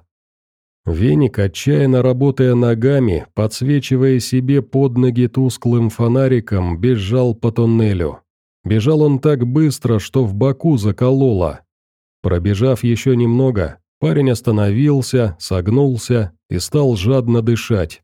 Веник, отчаянно работая ногами, подсвечивая себе под ноги тусклым фонариком, бежал по туннелю. Бежал он так быстро, что в боку закололо. Пробежав еще немного, парень остановился, согнулся и стал жадно дышать.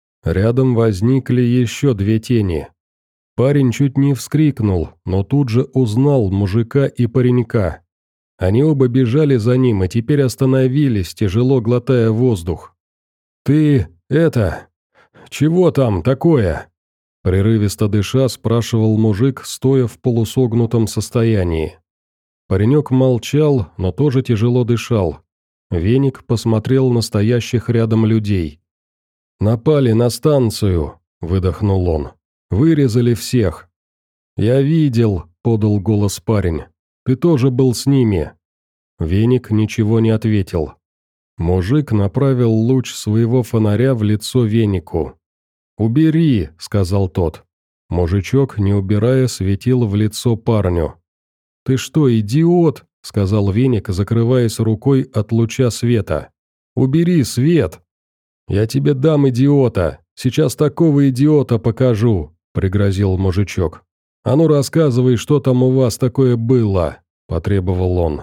Рядом возникли еще две тени. Парень чуть не вскрикнул, но тут же узнал мужика и паренька. Они оба бежали за ним и теперь остановились, тяжело глотая воздух. «Ты... это... чего там такое?» Прерывисто дыша спрашивал мужик, стоя в полусогнутом состоянии. Паренек молчал, но тоже тяжело дышал. Веник посмотрел на стоящих рядом людей. «Напали на станцию», — выдохнул он. «Вырезали всех». «Я видел», — подал голос парень. «Ты тоже был с ними». Веник ничего не ответил. Мужик направил луч своего фонаря в лицо Венику. «Убери», — сказал тот. Мужичок, не убирая, светил в лицо парню. «Ты что, идиот?» — сказал Веник, закрываясь рукой от луча света. «Убери свет!» «Я тебе дам идиота! Сейчас такого идиота покажу!» — пригрозил мужичок. «А ну рассказывай, что там у вас такое было!» — потребовал он.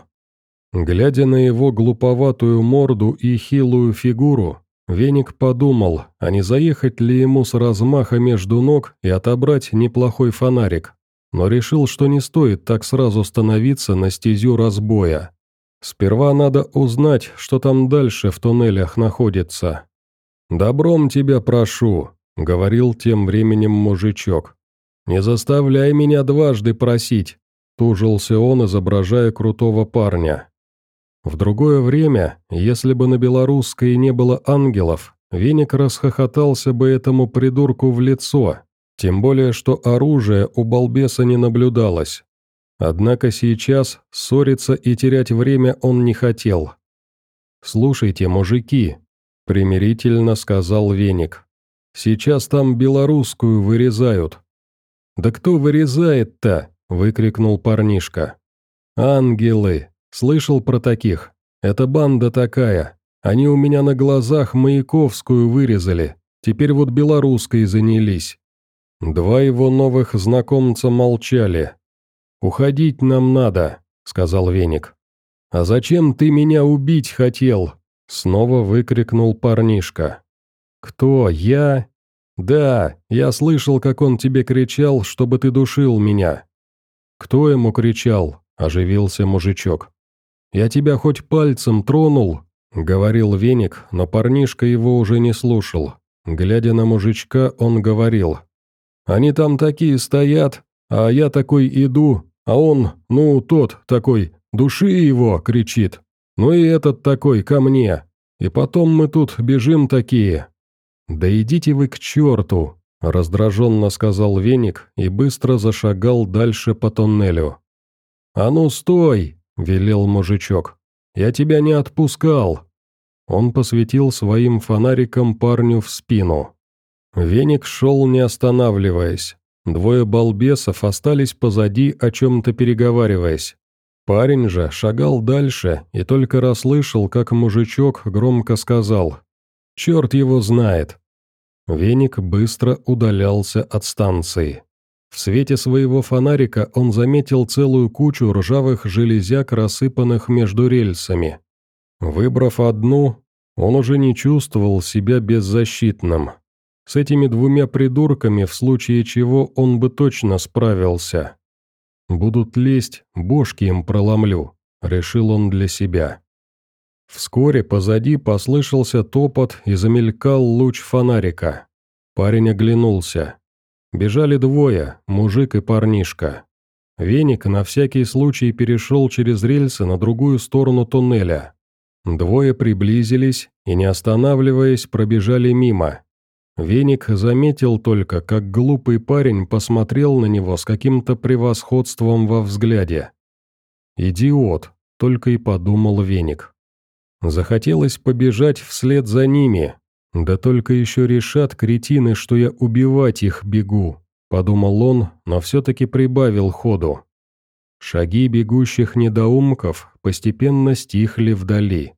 Глядя на его глуповатую морду и хилую фигуру, Веник подумал, а не заехать ли ему с размаха между ног и отобрать неплохой фонарик, но решил, что не стоит так сразу становиться на стезю разбоя. Сперва надо узнать, что там дальше в туннелях находится. «Добром тебя прошу», — говорил тем временем мужичок. «Не заставляй меня дважды просить», — тужился он, изображая крутого парня. В другое время, если бы на белорусской не было ангелов, Веник расхохотался бы этому придурку в лицо, тем более что оружия у балбеса не наблюдалось. Однако сейчас ссориться и терять время он не хотел. «Слушайте, мужики», — примирительно сказал Веник, — «сейчас там белорусскую вырезают». «Да кто вырезает-то?» — выкрикнул парнишка. «Ангелы! Слышал про таких? Это банда такая. Они у меня на глазах Маяковскую вырезали, теперь вот белорусской занялись». Два его новых знакомца молчали. «Уходить нам надо», — сказал Веник. «А зачем ты меня убить хотел?» — снова выкрикнул парнишка. «Кто, я?» «Да, я слышал, как он тебе кричал, чтобы ты душил меня». «Кто ему кричал?» — оживился мужичок. «Я тебя хоть пальцем тронул?» — говорил Веник, но парнишка его уже не слушал. Глядя на мужичка, он говорил. «Они там такие стоят, а я такой иду, а он, тот такой, души его!» — кричит. «Ну и этот такой ко мне. И потом мы тут бежим такие». «Да идите вы к черту!» — раздраженно сказал Веник и быстро зашагал дальше по тоннелю. «А ну стой!» — велел мужичок. «Я тебя не отпускал!» Он посветил своим фонариком парню в спину. Веник шел, не останавливаясь. Двое балбесов остались позади, о чем-то переговариваясь. Парень же шагал дальше и только расслышал, как мужичок громко сказал: «Черт его знает!» Веник быстро удалялся от станции. В свете своего фонарика он заметил целую кучу ржавых железяк, рассыпанных между рельсами. Выбрав одну, он уже не чувствовал себя беззащитным. С этими двумя придурками, в случае чего, он бы точно справился. «Будут лезть, бошки им проломлю», — решил он для себя. Вскоре позади послышался топот и замелькал луч фонарика. Парень оглянулся. Бежали двое, мужик и парнишка. Веник на всякий случай перешел через рельсы на другую сторону туннеля. Двое приблизились и, не останавливаясь, пробежали мимо. Веник заметил только, как глупый парень посмотрел на него с каким-то превосходством во взгляде. «Идиот», — только и подумал Веник. Захотелось побежать вслед за ними. «Да только еще решат кретины, что я убивать их бегу», — подумал он, но все-таки прибавил ходу. Шаги бегущих недоумков постепенно стихли вдали.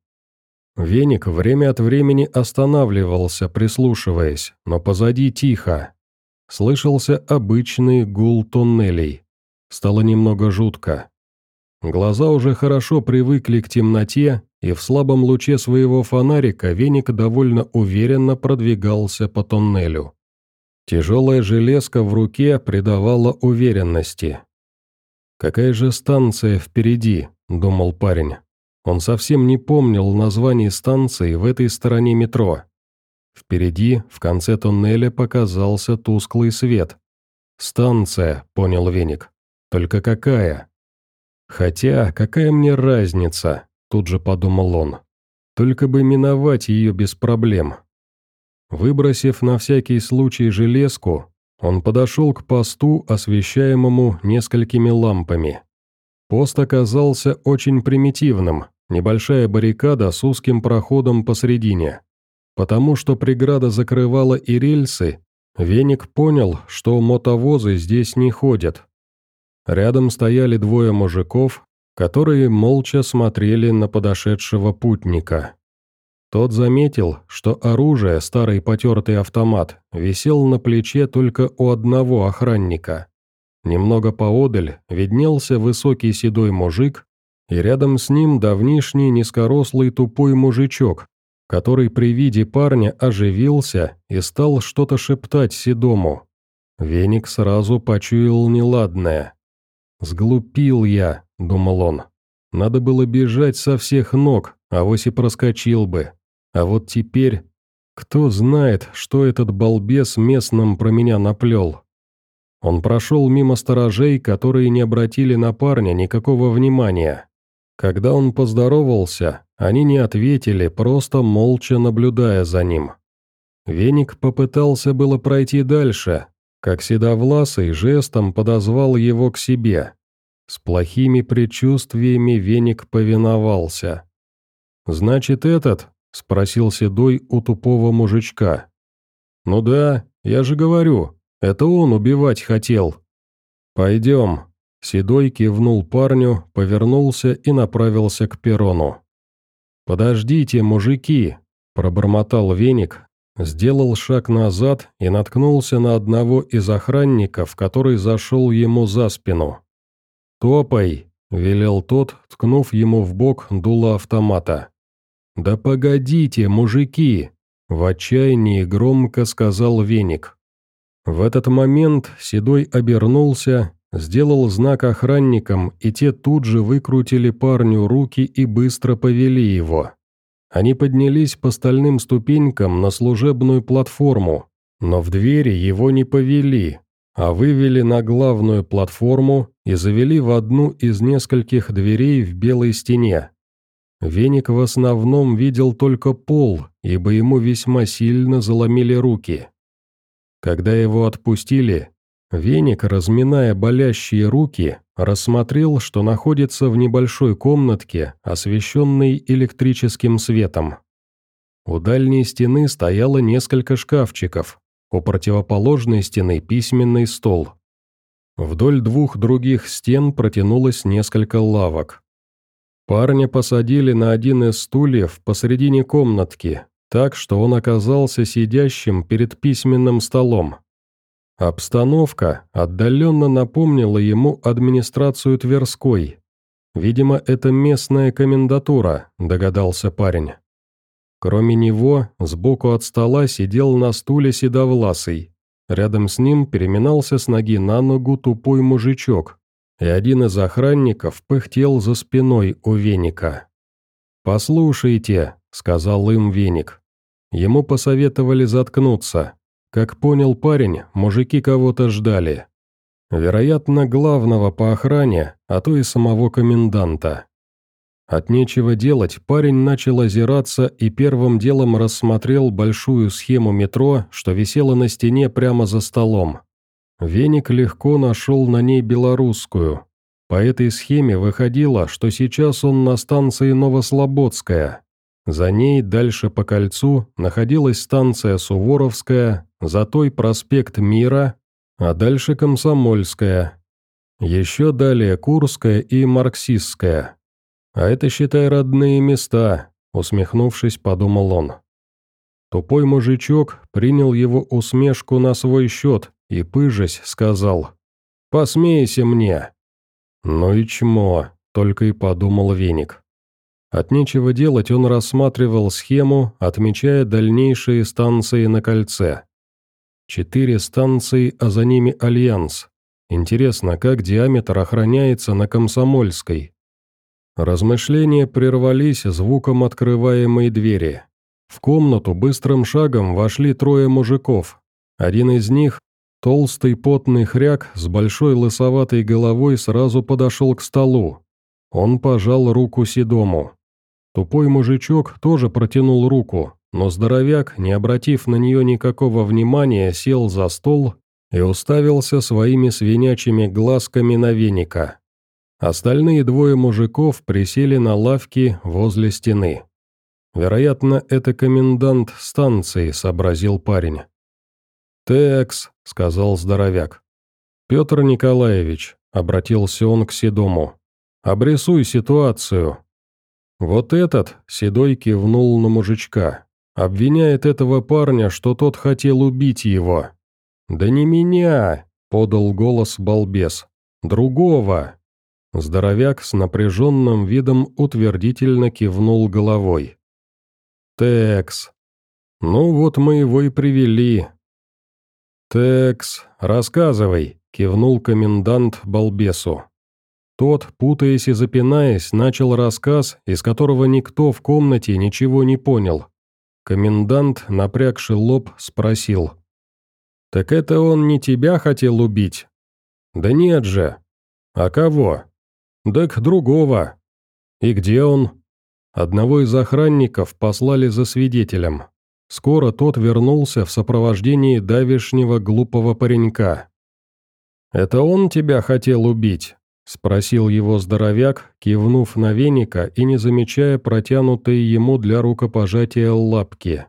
Веник время от времени останавливался, прислушиваясь, но позади тихо. Слышался обычный гул туннелей. Стало немного жутко. Глаза уже хорошо привыкли к темноте, и в слабом луче своего фонарика Веник довольно уверенно продвигался по туннелю. Тяжелая железка в руке придавала уверенности. «Какая же станция впереди?» – думал парень. Он совсем не помнил названий станции в этой стороне метро. Впереди, в конце туннеля, показался тусклый свет. «Станция», – понял Веник. «Только какая?» Хотя, какая мне разница, тут же подумал он. Только бы миновать ее без проблем. Выбросив на всякий случай железку, он подошел к посту, освещаемому несколькими лампами. Пост оказался очень примитивным, небольшая баррикада с узким проходом посредине. Потому что преграда закрывала и рельсы, Веник понял, что мотовозы здесь не ходят. Рядом стояли двое мужиков, которые молча смотрели на подошедшего путника. Тот заметил, что оружие, старый потертый автомат, висел на плече только у одного охранника. Немного поодаль виднелся высокий седой мужик, и рядом с ним давнишний низкорослый тупой мужичок, который при виде парня оживился и стал что-то шептать седому. Веник сразу почуял неладное. «Сглупил я», — думал он. «Надо было бежать со всех ног, авось и проскочил бы. А вот теперь... Кто знает, что этот балбес местным про меня наплел». Он прошел мимо сторожей, которые не обратили на парня никакого внимания. Когда он поздоровался, они не ответили, просто молча наблюдая за ним. Веник попытался было пройти дальше, как седовласый жестом подозвал его к себе. С плохими предчувствиями Веник повиновался. «Значит, этот?» — спросил седой у тупого мужичка. «Ну да, я же говорю, это он убивать хотел». «Пойдем». Седой кивнул парню, повернулся и направился к перрону. «Подождите, мужики!» – пробормотал Веник, сделал шаг назад и наткнулся на одного из охранников, который зашел ему за спину. «Топай!» – велел тот, ткнув ему в бок дуло автомата. «Да погодите, мужики!» – в отчаянии громко сказал Веник. В этот момент Седой обернулся, сделал знак охранникам, и те тут же выкрутили парню руки и быстро повели его. Они поднялись по стальным ступенькам на служебную платформу, но в двери его не повели, а вывели на главную платформу и завели в одну из нескольких дверей в белой стене. Веник в основном видел только пол, ибо ему весьма сильно заломили руки. Когда его отпустили, Веник, разминая болящие руки, рассмотрел, что находится в небольшой комнатке, освещенной электрическим светом. У дальней стены стояло несколько шкафчиков, у противоположной стены письменный стол. Вдоль двух других стен протянулось несколько лавок. Парня посадили на один из стульев посредине комнатки, так что он оказался сидящим перед письменным столом. Обстановка отдаленно напомнила ему администрацию Тверской. Видимо, это местная комендатура, догадался парень. Кроме него, сбоку от стола сидел на стуле седовласый. Рядом с ним переминался с ноги на ногу тупой мужичок, и один из охранников пыхтел за спиной у Веника. «Послушайте», — сказал им Веник. Ему посоветовали заткнуться. Как понял парень, мужики кого-то ждали. Вероятно, главного по охране, а то и самого коменданта. От нечего делать парень начал озираться и первым делом рассмотрел большую схему метро, что висела на стене прямо за столом. Веник легко нашел на ней белорусскую. По этой схеме выходило, что сейчас он на станции Новослободская. За ней дальше по кольцу находилась станция Суворовская, за той проспект Мира, а дальше Комсомольская. Еще далее Курская и Марксистская. «А это, считай, родные места», — усмехнувшись, подумал он. Тупой мужичок принял его усмешку на свой счет и, пыжась, сказал: «Посмейся мне». «Ну и чмо», — только и подумал Веник. От нечего делать он рассматривал схему, отмечая дальнейшие станции на кольце. 4 станции, а за ними Альянс. Интересно, как диаметр охраняется на Комсомольской? Размышления прервались звуком открываемой двери. В комнату быстрым шагом вошли 3 мужиков. Один из них, толстый потный хряк с большой лысоватой головой, сразу подошел к столу, Он пожал руку седому. Тупой мужичок тоже протянул руку, но здоровяк, не обратив на нее никакого внимания, сел за стол и уставился своими свинячьими глазками на Веника. Остальные двое мужиков присели на лавки возле стены. «Вероятно, это комендант станции», — сообразил парень. «Текс», — сказал здоровяк. «Петр Николаевич», — обратился он к Седому, — «обрисуй ситуацию». Вот этот, Седой кивнул на мужичка, обвиняет этого парня, что тот хотел убить его. «Да не меня», — подал голос балбес, — «другого». Здоровяк с напряженным видом утвердительно кивнул головой. «Текс. Ну вот мы его и привели». «Текс, рассказывай», — кивнул комендант балбесу. Тот, путаясь и запинаясь, начал рассказ, из которого никто в комнате ничего не понял. Комендант, напрягший лоб, спросил. «Так это он не тебя хотел убить?» «Да нет же». «А кого?» «Так другого». «И где он?» Одного из охранников послали за свидетелем. Скоро тот вернулся в сопровождении давешнего глупого паренька. «Это он тебя хотел убить?» — спросил его здоровяк, кивнув на Веника и не замечая протянутой ему для рукопожатия лапки.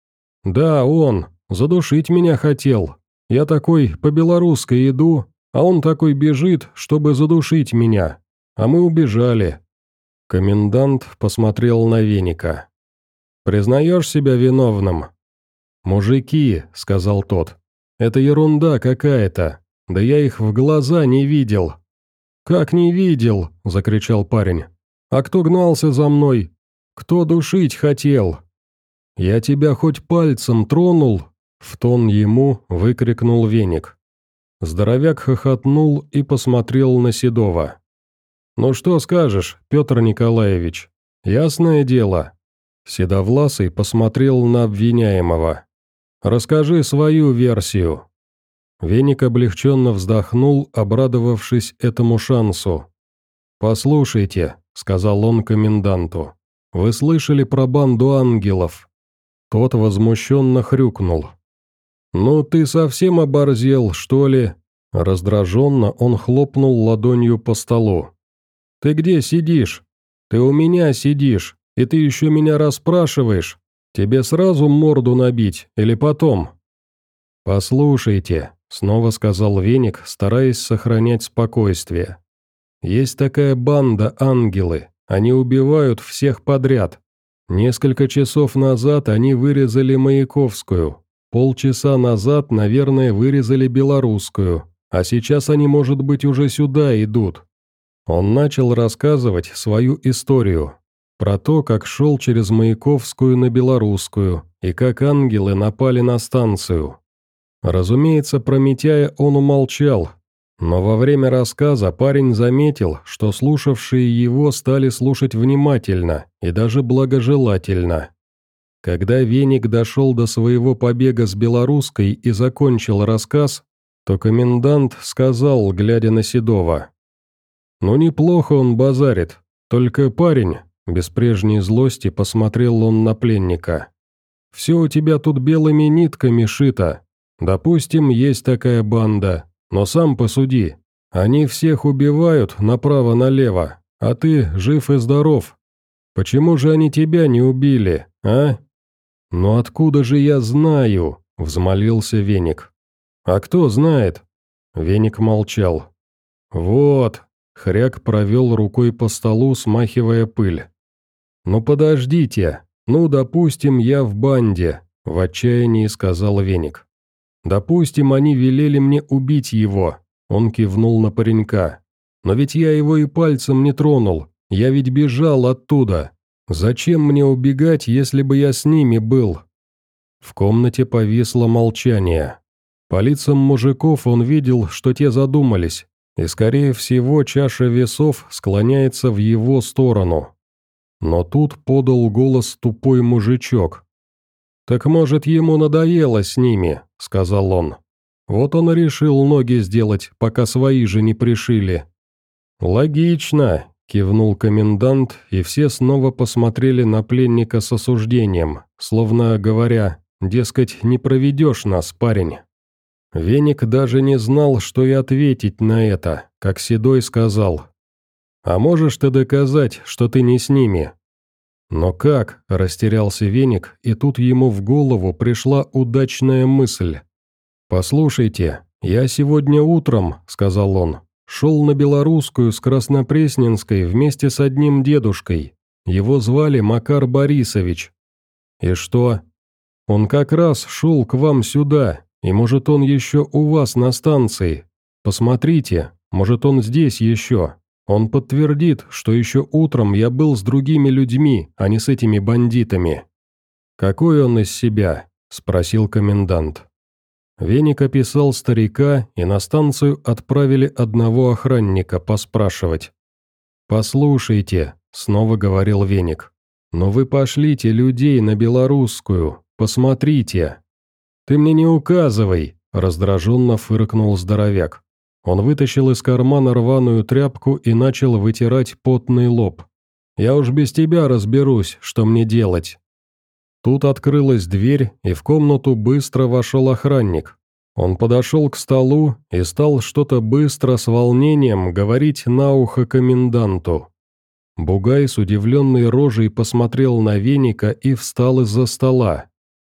«Да, он. Задушить меня хотел. Я такой по-белорусски иду, а он такой бежит, чтобы задушить меня. А мы убежали». Комендант посмотрел на Веника. «Признаешь себя виновным?» «Мужики», — сказал тот, — «это ерунда какая-то. Да я их в глаза не видел». «Как не видел?» – закричал парень. «А кто гнался за мной? Кто душить хотел?» «Я тебя хоть пальцем тронул?» – в тон ему выкрикнул Веник. Здоровяк хохотнул и посмотрел на Седова. «Ну что скажешь, Петр Николаевич? Ясное дело». Седовласый посмотрел на обвиняемого. «Расскажи свою версию». Веник облегченно вздохнул, обрадовавшись этому шансу. «Послушайте», — сказал он коменданту, — «вы слышали про банду ангелов?» Тот возмущенно хрюкнул. «Ну ты совсем оборзел, что ли?» Раздраженно он хлопнул ладонью по столу. «Ты где сидишь? Ты у меня сидишь, и ты еще меня расспрашиваешь? Тебе сразу морду набить или потом?» «Послушайте», — снова сказал Веник, стараясь сохранять спокойствие. «Есть такая банда ангелы, они убивают всех подряд. Несколько часов назад они вырезали Маяковскую, полчаса назад, наверное, вырезали Белорусскую, а сейчас они, может быть, уже сюда идут». Он начал рассказывать свою историю, про то, как шел через Маяковскую на Белорусскую, и как ангелы напали на станцию. Разумеется, про Митяя он умолчал, но во время рассказа парень заметил, что слушавшие его стали слушать внимательно и даже благожелательно. Когда Веник дошел до своего побега с Белорусской и закончил рассказ, то комендант сказал, глядя на Седова: «Ну неплохо он базарит, только парень», без прежней злости посмотрел он на пленника. «Все у тебя тут белыми нитками шито. Допустим, есть такая банда, но сам посуди. Они всех убивают направо-налево, а ты жив и здоров. Почему же они тебя не убили, а?» «Ну откуда же я знаю?» – взмолился Веник. «А кто знает?» Веник молчал. «Вот», – Хряк провел рукой по столу, смахивая пыль. «Ну подождите, ну допустим, я в банде», – в отчаянии сказал Веник. «Допустим, они велели мне убить его», – он кивнул на паренька. «Но ведь я его и пальцем не тронул, я ведь бежал оттуда. Зачем мне убегать, если бы я с ними был?» В комнате повисло молчание. По лицам мужиков он видел, что те задумались, и, скорее всего, чаша весов склоняется в его сторону. Но тут подал голос тупой мужичок. «Так, может, ему надоело с ними», — сказал он. «Вот он и решил ноги сделать, пока свои же не пришили». «Логично», кивнул комендант, и все снова посмотрели на пленника с осуждением, словно говоря, дескать, не проведешь нас, парень. Веник даже не знал, что и ответить на это, как Седой сказал: «А можешь ты доказать, что ты не с ними?» «Но как?» – растерялся Веник, и тут ему в голову пришла удачная мысль. «Послушайте, я сегодня утром, – сказал он, – шел на Белорусскую с Краснопресненской вместе с одним дедушкой. Его звали Макар Борисович. И что? Он как раз шел к вам сюда, и может он еще у вас на станции. Посмотрите, может он здесь еще. Он подтвердит, что еще утром я был с другими людьми, а не с этими бандитами». «Какой он из себя?» – спросил комендант. Веник описал старика, и на станцию отправили одного охранника поспрашивать. «Послушайте», — снова говорил Веник, — «но вы пошлите людей на Белорусскую, посмотрите». «Ты мне не указывай», — раздраженно фыркнул здоровяк. Он вытащил из кармана рваную тряпку и начал вытирать потный лоб. «Я уж без тебя разберусь, что мне делать». Тут открылась дверь, и в комнату быстро вошел охранник. Он подошел к столу и стал что-то быстро с волнением говорить на ухо коменданту. Бугай с удивленной рожей посмотрел на Веника и встал из-за стола.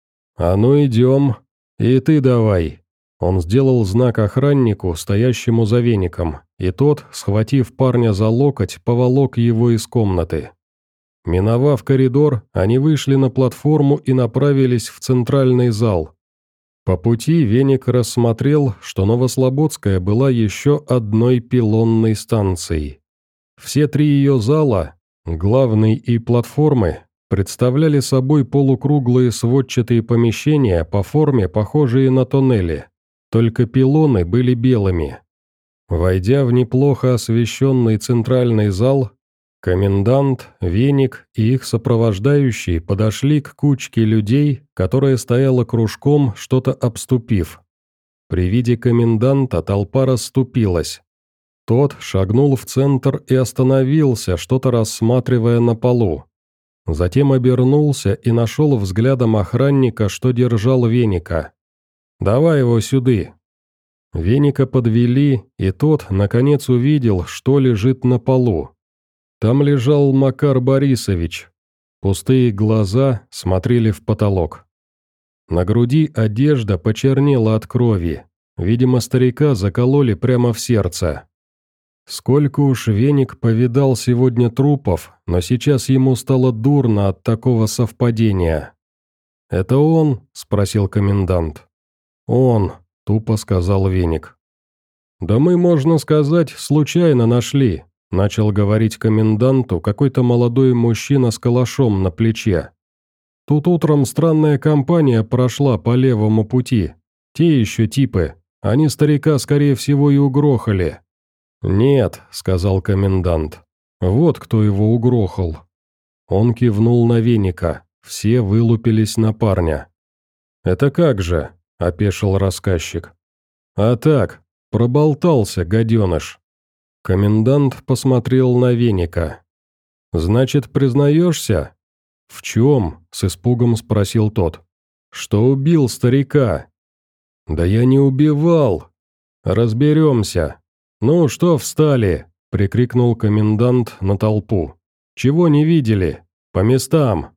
«А ну идем, и ты давай». Он сделал знак охраннику, стоящему за Веником, и тот, схватив парня за локоть, поволок его из комнаты. Миновав коридор, они вышли на платформу и направились в центральный зал. По пути Веник рассмотрел, что Новослободская была еще одной пилонной станцией. Все три ее зала, главный и платформы, представляли собой полукруглые сводчатые помещения по форме, похожие на тоннели, только пилоны были белыми. Войдя в неплохо освещенный центральный зал, комендант, Веник и их сопровождающие подошли к кучке людей, которая стояла кружком, что-то обступив. При виде коменданта толпа расступилась. Тот шагнул в центр и остановился, что-то рассматривая на полу. Затем обернулся и нашел взглядом охранника, что держал Веника. «Давай его сюды». Веника подвели, и тот, наконец, увидел, что лежит на полу. Там лежал Макар Борисович. Пустые глаза смотрели в потолок. На груди одежда почернела от крови. Видимо, старика закололи прямо в сердце. Сколько уж Веник повидал сегодня трупов, но сейчас ему стало дурно от такого совпадения. «Это он?» – спросил комендант. «Он», – тупо сказал Веник. «Да мы, можно сказать, случайно нашли», – начал говорить коменданту какой-то молодой мужчина с калашом на плече. «Тут утром странная компания прошла по левому пути. Те еще типы. Они старика, скорее всего, и угрохали». «Нет», — сказал комендант. «Вот кто его угрохал». Он кивнул на Веника. Все вылупились на парня. «Это как же?» — опешил рассказчик. «А так, проболтался, гаденыш». Комендант посмотрел на Веника. «Значит, признаешься?» «В чем?» – с испугом спросил тот. «Что убил старика?» «Да я не убивал!» «Разберемся!» «Ну, что встали?» – прикрикнул комендант на толпу. «Чего не видели? По местам!»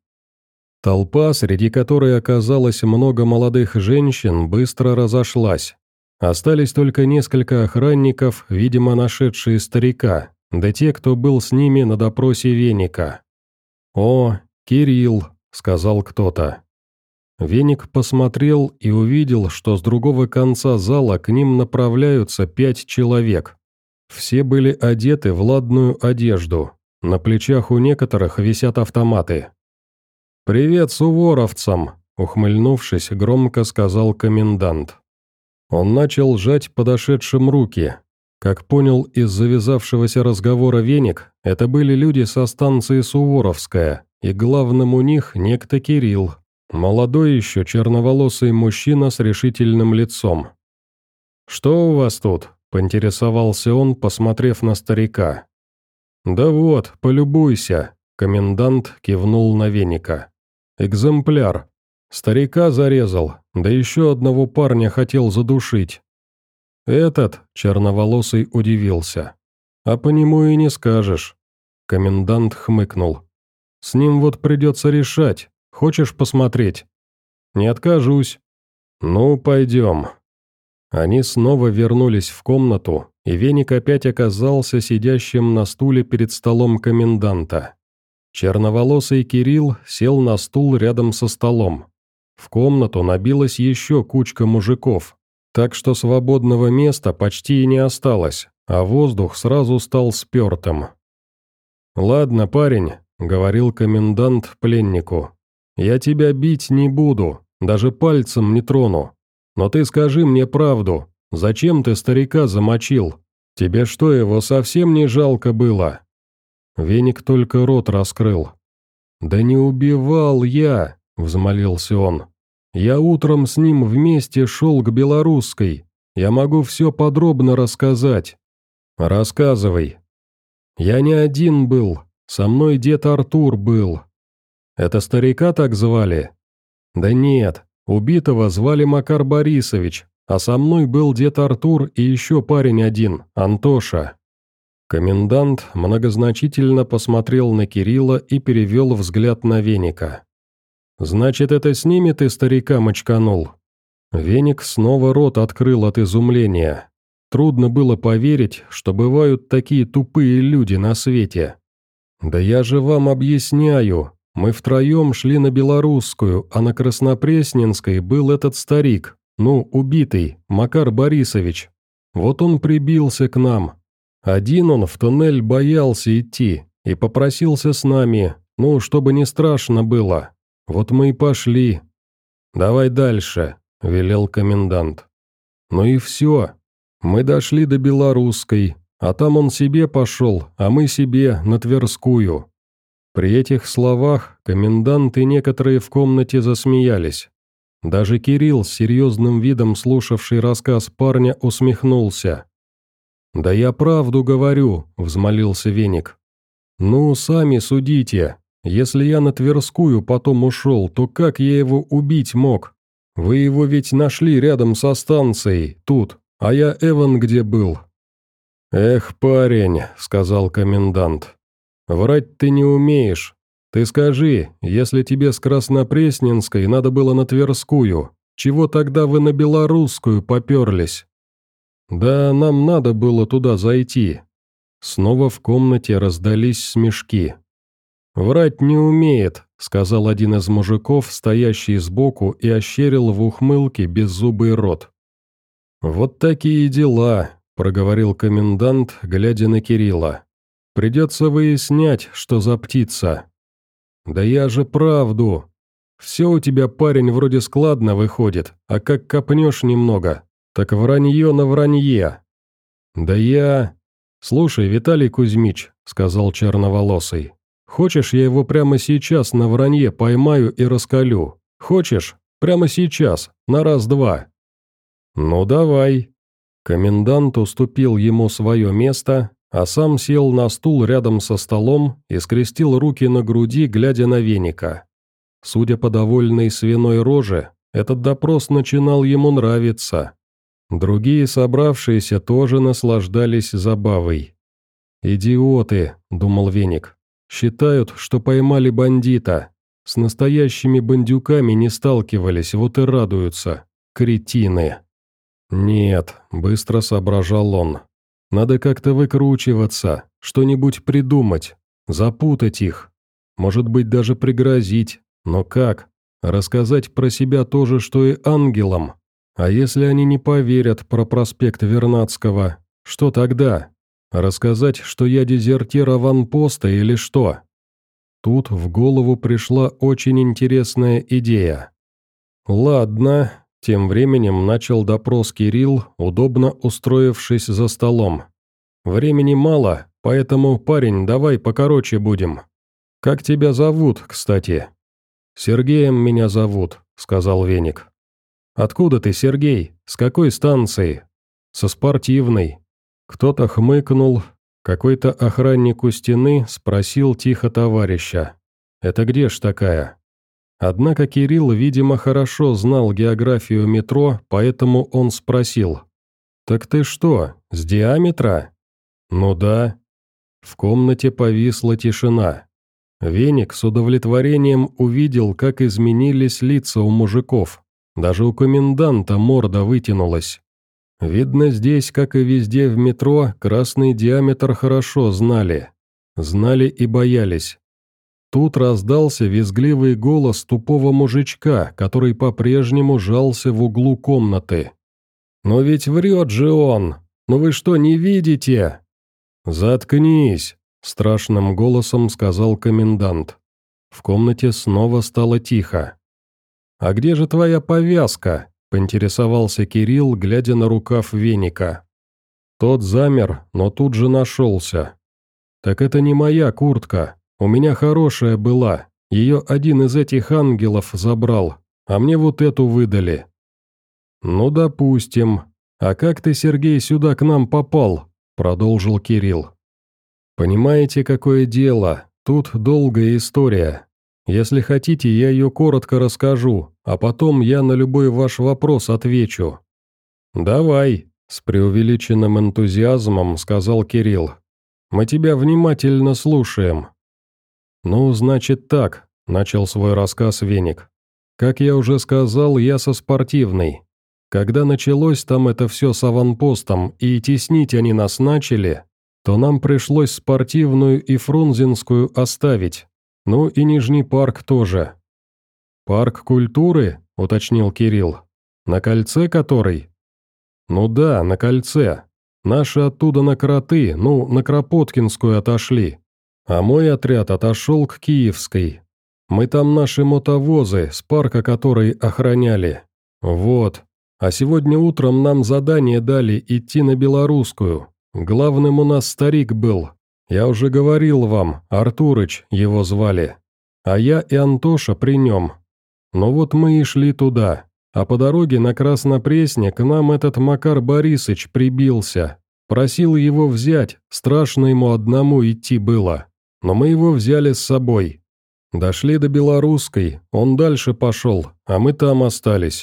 Толпа, среди которой оказалось много молодых женщин, быстро разошлась. Остались только несколько охранников, видимо, нашедшие старика, да те, кто был с ними на допросе Веника. «О, Кирилл», — сказал кто-то. Веник посмотрел и увидел, что с другого конца зала к ним направляются 5 человек. Все были одеты в ладную одежду, на плечах у некоторых висят автоматы. «Привет суворовцам», — ухмыльнувшись, громко сказал комендант. Он начал жать подошедшим руки. Как понял из завязавшегося разговора Веник, это были люди со станции Суворовская, и главным у них некто Кирилл, молодой еще черноволосый мужчина с решительным лицом. «Что у вас тут?» – поинтересовался он, посмотрев на старика. «Да вот, полюбуйся», — комендант кивнул на веника. «Экземпляр. Старика зарезал, да еще одного парня хотел задушить». Этот черноволосый удивился. «А по нему и не скажешь». Комендант хмыкнул. «С ним вот придется решать. Хочешь посмотреть?» «Не откажусь». «Ну, пойдем». Они снова вернулись в комнату, и веник опять оказался сидящим на стуле перед столом коменданта. Черноволосый Кирилл сел на стул рядом со столом. В комнату набилась еще кучка мужиков, так что свободного места почти и не осталось, а воздух сразу стал спертым. «Ладно, парень», — говорил комендант пленнику, — «я тебя бить не буду, даже пальцем не трону. Но ты скажи мне правду, зачем ты старика замочил? Тебе что, его совсем не жалко было?» Веник только рот раскрыл. «Да не убивал я», — взмолился он. «Я утром с ним вместе шел к Белорусской. Я могу все подробно рассказать». «Рассказывай». «Я не один был, со мной дед Артур был». «Это старика так звали?» «Да нет, убитого звали Макар Борисович, а со мной был дед Артур и еще парень один, Антоша». Комендант многозначительно посмотрел на Кирилла и перевел взгляд на веника. «Значит, это с ними ты старика мочканул?» Веник снова рот открыл от изумления. Трудно было поверить, что бывают такие тупые люди на свете. «Да я же вам объясняю, мы втроем шли на Белорусскую, а на Краснопресненской был этот старик, убитый, Макар Борисович. Вот он прибился к нам. Один он в туннель боялся идти и попросился с нами, чтобы не страшно было. Вот мы и пошли». «Давай дальше», — велел комендант. «Ну и все. Мы дошли до Белорусской, а там он себе пошел, а мы себе на Тверскую». При этих словах комендант и некоторые в комнате засмеялись. Даже Кирилл, с серьезным видом слушавший рассказ парня, усмехнулся. «Да я правду говорю», — взмолился веник. «Ну, сами судите. Если я на Тверскую потом ушел, то как я его убить мог? Вы его ведь нашли рядом со станцией, тут, а я Эван где был». «Эх, парень», — сказал комендант, — «врать ты не умеешь. Ты скажи, если тебе с Краснопресненской надо было на Тверскую, чего тогда вы на Белорусскую поперлись?» «Да нам надо было туда зайти». Снова в комнате раздались смешки. «Врать не умеет», — сказал один из мужиков, стоящий сбоку, и ощерил в ухмылке беззубый рот. «Вот такие дела», — проговорил комендант, глядя на Кирилла. «Придется выяснять, что за птица». «Да я же правду. Все у тебя, парень, вроде складно выходит, а как копнешь немного, так вранье на вранье». «Да я...» «Слушай, Виталий Кузьмич», — сказал черноволосый, — «хочешь, я его прямо сейчас на вранье поймаю и раскалю? Хочешь? Прямо сейчас, на раз-два». «Ну, давай». Комендант уступил ему свое место, а сам сел на стул рядом со столом и скрестил руки на груди, глядя на веника. Судя по довольной свиной роже, этот допрос начинал ему нравиться. Другие собравшиеся тоже наслаждались забавой. «Идиоты», — думал веник, — «считают, что поймали бандита. С настоящими бандюками не сталкивались, вот и радуются. Кретины». «Нет», — быстро соображал он, — «надо как-то выкручиваться, что-нибудь придумать, запутать их, может быть, даже пригрозить, но как? Рассказать про себя то же, что и ангелам? А если они не поверят про проспект Вернадского, что тогда? Рассказать, что я дезертир аванпоста или что?» Тут в голову пришла очень интересная идея. «Ладно», — тем временем начал допрос Кирилл, удобно устроившись за столом. «Времени мало, поэтому, парень, давай покороче будем. Как тебя зовут, кстати?» «Сергеем меня зовут», — сказал веник. «Откуда ты, Сергей? С какой станции?» «Со спортивной». Кто-то хмыкнул, Какой-то охранник у стены спросил тихо товарища. «Это где ж такая?» Однако Кирилл, видимо, хорошо знал географию метро, поэтому он спросил. «Так ты что, с диаметра?» «Ну да». В комнате повисла тишина. Веник с удовлетворением увидел, как изменились лица у мужиков. Даже у коменданта морда вытянулась. Видно, здесь, как и везде в метро, красный диаметр хорошо знали. Знали и боялись. Тут раздался визгливый голос тупого мужичка, который по-прежнему жался в углу комнаты. «Но ведь врет же он! Ну вы что, не видите?» «Заткнись!» – страшным голосом сказал комендант. В комнате снова стало тихо. «А где же твоя повязка?» – поинтересовался Кирилл, глядя на рукав веника. Тот замер, но тут же нашелся. «Так это не моя куртка. У меня хорошая была. Ее один из этих ангелов забрал, а мне вот эту выдали». «Ну, допустим. А как ты, Сергей, сюда к нам попал?» – продолжил Кирилл. «Понимаете, какое дело? Тут долгая история. Если хотите, я ее коротко расскажу, а потом я на любой ваш вопрос отвечу». «Давай», – с преувеличенным энтузиазмом сказал Кирилл. «Мы тебя внимательно слушаем». «Ну, значит так», – начал свой рассказ Веник. «Как я уже сказал, я со спортивной. Когда началось там это все с аванпостом и теснить они нас начали, то нам пришлось спортивную и Фрунзенскую оставить. Ну и Нижний парк тоже». «Парк культуры?» – уточнил Кирилл. «На кольце который?» «Ну да, на кольце. Наши оттуда на Кроты, на Кропоткинскую отошли. А мой отряд отошел к Киевской. Мы там наши мотовозы, с парка который охраняли. Вот. А сегодня утром нам задание дали идти на Белорусскую. Главным у нас старик был. Я уже говорил вам, Артурыч его звали. А я и Антоша при нем. Ну вот мы и шли туда. А по дороге на Краснопресне к нам этот Макар Борисыч прибился. Просил его взять, страшно ему одному идти было. Но мы его взяли с собой. Дошли до Белорусской, он дальше пошел, а мы там остались».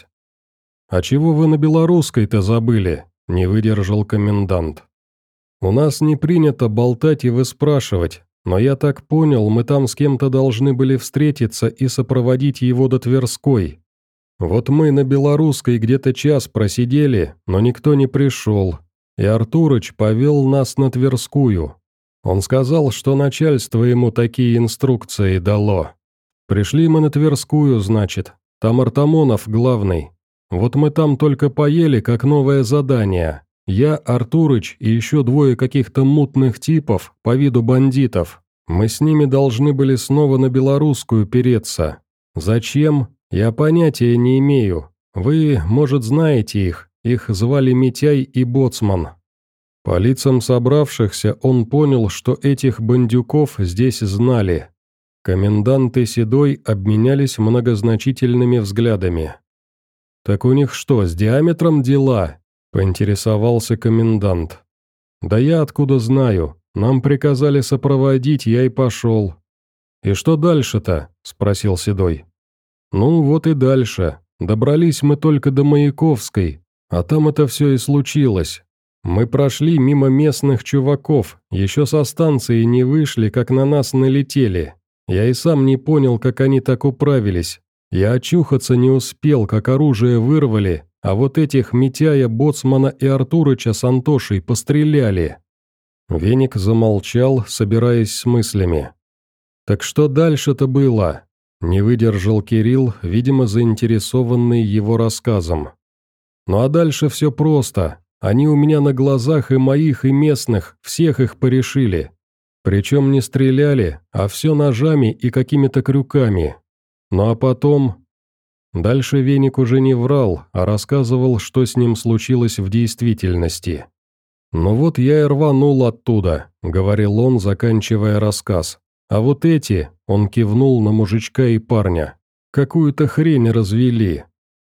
«А чего вы на Белорусской-то забыли?» – не выдержал комендант. «У нас не принято болтать и выспрашивать, но я так понял, мы там с кем-то должны были встретиться и сопроводить его до Тверской. Вот мы на Белорусской где-то час просидели, но никто не пришел, и Артурыч повел нас на Тверскую. Он сказал, что начальство ему такие инструкции дало. Пришли мы на Тверскую, значит, там Артамонов главный. Вот мы там только поели, как новое задание. Я, Артурыч и еще двое каких-то мутных типов, по виду бандитов. Мы с ними должны были снова на Белорусскую переться. Зачем? Я понятия не имею. Вы, может, знаете их. Их звали Митяй и Боцман». По лицам собравшихся он понял, что этих бандюков здесь знали. Комендант и Седой обменялись многозначительными взглядами. «Так у них что, с диаметром дела?» – поинтересовался комендант. «Да я откуда знаю? Нам приказали сопроводить, я и пошел». «И что дальше-то?» – спросил Седой. «Ну, вот и дальше. Добрались мы только до Маяковской, а там это все и случилось. Мы прошли мимо местных чуваков, еще со станции не вышли, как на нас налетели. Я и сам не понял, как они так управились. Я очухаться не успел, как оружие вырвали, а вот этих Митяя, Боцмана и Артурыча с Антошей постреляли». Веник замолчал, собираясь с мыслями. «Так что дальше-то было?» – не выдержал Кирилл, видимо, заинтересованный его рассказом. «Ну а дальше все просто. Они у меня на глазах и моих, и местных, всех их порешили. Причем не стреляли, а все ножами и какими-то крюками. Ну а потом...» Дальше Веник уже не врал, а рассказывал, что с ним случилось в действительности. «Ну вот я и рванул оттуда», — говорил он, заканчивая рассказ. «А вот эти...» — он кивнул на мужичка и парня. «Какую-то хрень развели».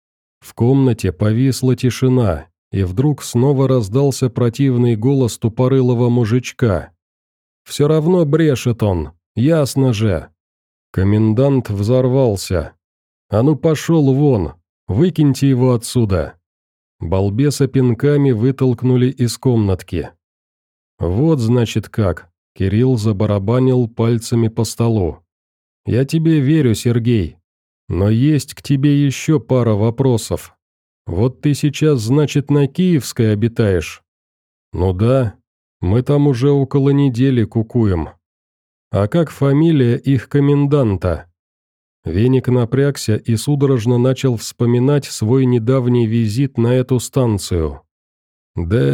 В комнате повисла тишина, и вдруг снова раздался противный голос тупорылого мужичка, Все равно брешет он, ясно же». Комендант взорвался. «А ну пошел вон, выкиньте его отсюда». Балбеса пинками вытолкнули из комнатки. «Вот, значит, как», — Кирилл забарабанил пальцами по столу. «Я тебе верю, Сергей, но есть к тебе еще пара вопросов. Вот ты сейчас, значит, на Киевской обитаешь?» «Ну да, мы там уже около недели кукуем». «А как фамилия их коменданта?» Веник напрягся и судорожно начал вспоминать свой недавний визит на эту станцию. «Да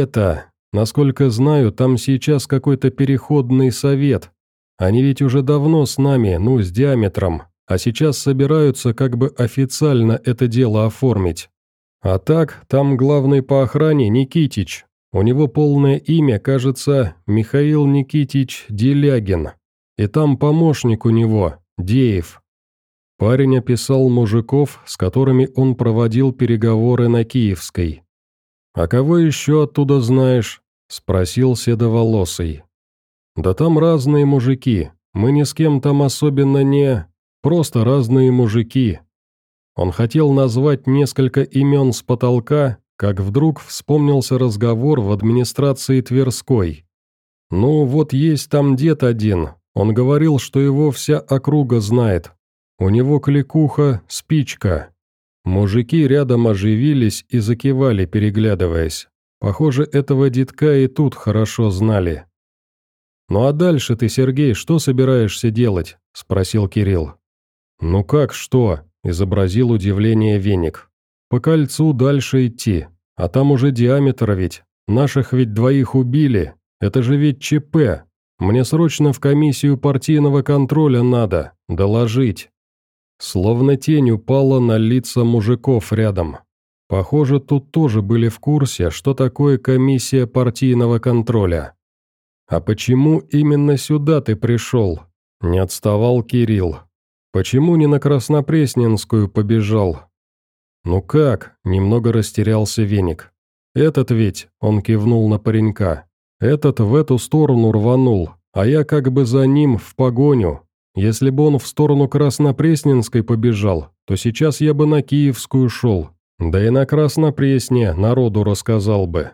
насколько знаю, там сейчас какой-то переходный совет. Они ведь уже давно с нами, ну, с диаметром, а сейчас собираются как бы официально это дело оформить. А так, там главный по охране Никитич. У него полное имя, кажется, Михаил Никитич Делягин. И там помощник у него, Деев». Парень описал мужиков, с которыми он проводил переговоры на Киевской. «А кого еще оттуда знаешь?» – спросил Седоволосый. «Да там разные мужики, мы ни с кем там особенно не... Просто разные мужики». Он хотел назвать несколько имен с потолка, как вдруг вспомнился разговор в администрации Тверской. «Ну, вот есть там дед один, он говорил, что его вся округа знает. У него кликуха Спичка». Мужики рядом оживились и закивали, переглядываясь. Похоже, этого детка и тут хорошо знали. «Ну а дальше ты, Сергей, что собираешься делать?» – спросил Кирилл. «Ну как что?» – изобразил удивление Веник. «По кольцу дальше идти, а там уже диаметр ведь. Наших ведь двоих убили, это же ведь ЧП. Мне срочно в комиссию партийного контроля надо, доложить». Словно тень упала на лица мужиков рядом. Похоже, тут тоже были в курсе, что такое комиссия партийного контроля. «А почему именно сюда ты пришел?» – не отставал Кирилл. «Почему не на Краснопресненскую побежал?» «Ну как?» – немного растерялся Веник. «Этот ведь», – он кивнул на паренька, – «этот в эту сторону рванул, а я как бы за ним в погоню. Если бы он в сторону Краснопресненской побежал, то сейчас я бы на Киевскую шел, да и на Краснопресне народу рассказал бы».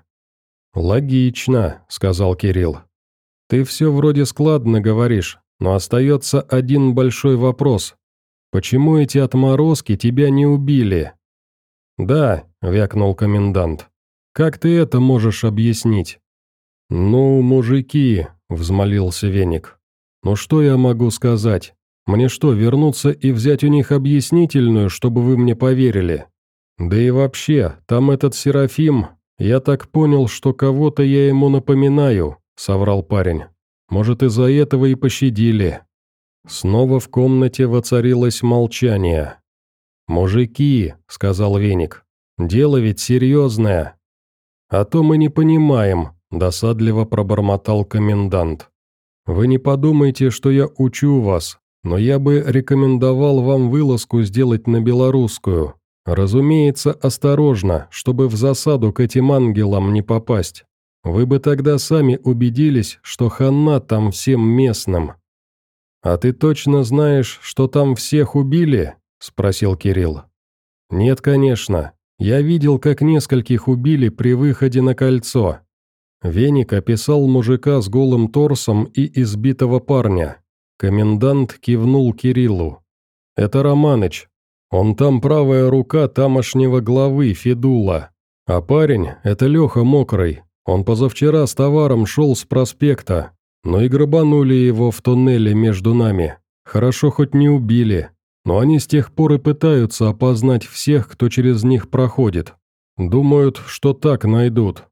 «Логично», – сказал Кирилл. «Ты все вроде складно говоришь, но остается один большой вопрос. Почему эти отморозки тебя не убили?» «Да», – вякнул комендант. «Как ты это можешь объяснить?» «Ну, мужики», – взмолился Веник. «Ну что я могу сказать? Мне что, вернуться и взять у них объяснительную, чтобы вы мне поверили? Да и вообще, там этот Серафим, я так понял, что кого-то я ему напоминаю», — соврал парень. «Может, из-за этого и пощадили». Снова в комнате воцарилось молчание. «Мужики», — сказал Веник, — «дело ведь серьезное». «А то мы не понимаем», — досадливо пробормотал комендант. «Вы не подумайте, что я учу вас, но я бы рекомендовал вам вылазку сделать на белорусскую. Разумеется, осторожно, чтобы в засаду к этим ангелам не попасть. Вы бы тогда сами убедились, что хана там всем местным». «А ты точно знаешь, что там всех убили?» – спросил Кирилл. «Нет, конечно. Я видел, как нескольких убили при выходе на кольцо». Веник описал мужика с голым торсом и избитого парня. Комендант кивнул Кириллу. «Это Романыч. Он там правая рука тамошнего главы Федула. А парень – это Леха Мокрый. Он позавчера с товаром шел с проспекта, но и грабанули его в туннеле между нами. Хорошо хоть не убили, но они с тех пор и пытаются опознать всех, кто через них проходит. Думают, что так найдут».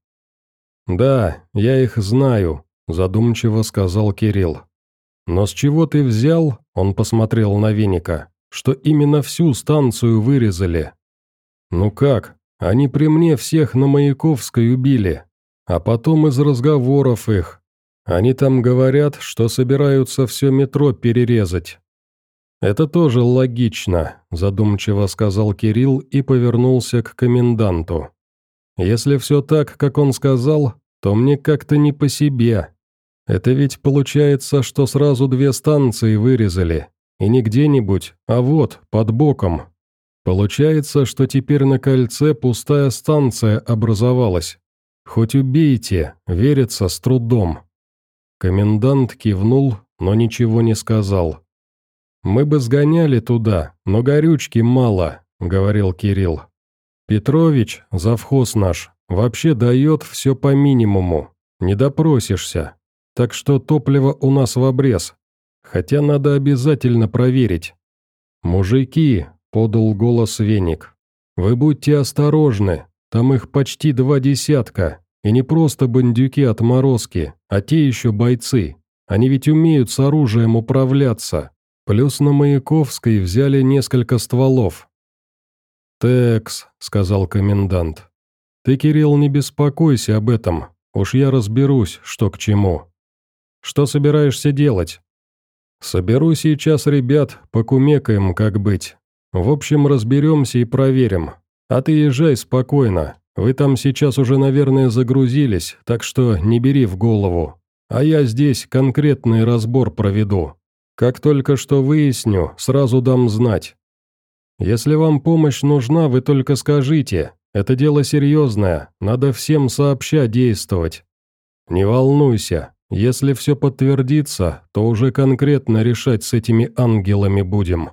«Да, я их знаю», – задумчиво сказал Кирилл. «Но с чего ты взял?» – он посмотрел на Веника. «Что именно всю станцию вырезали?» «Ну как, они при мне всех на Маяковской убили, а потом из разговоров их. Они там говорят, что собираются все метро перерезать». «Это тоже логично», – задумчиво сказал Кирилл и повернулся к коменданту. «Если все так, как он сказал, то мне как-то не по себе. Это ведь получается, что сразу 2 станции вырезали. И не где-нибудь, а вот, под боком. Получается, что теперь на кольце пустая станция образовалась. Хоть убейте, верится с трудом. Комендант кивнул, но ничего не сказал. «Мы бы сгоняли туда, но горючки мало», — говорил Кирилл. «Петрович, завхоз наш, вообще дает все по минимуму, не допросишься. Так что топливо у нас в обрез, хотя надо обязательно проверить». «Мужики», — подал голос Веник, — «вы будьте осторожны, там их почти 2 десятка, и не просто бандюки-отморозки, а те еще бойцы. Они ведь умеют с оружием управляться. Плюс на Маяковской взяли несколько стволов». «Текс», — сказал комендант. «Ты, Кирилл, не беспокойся об этом, уж я разберусь, что к чему. Что собираешься делать?» «Соберу сейчас ребят, покумекаем, как быть. В общем, разберемся и проверим. А ты езжай спокойно, вы там сейчас уже, наверное, загрузились, так что не бери в голову. А я здесь конкретный разбор проведу. Как только что выясню, сразу дам знать. Если вам помощь нужна, вы только скажите. Это дело серьезное, надо всем сообща действовать. Не волнуйся, если все подтвердится, то уже конкретно решать с этими ангелами будем».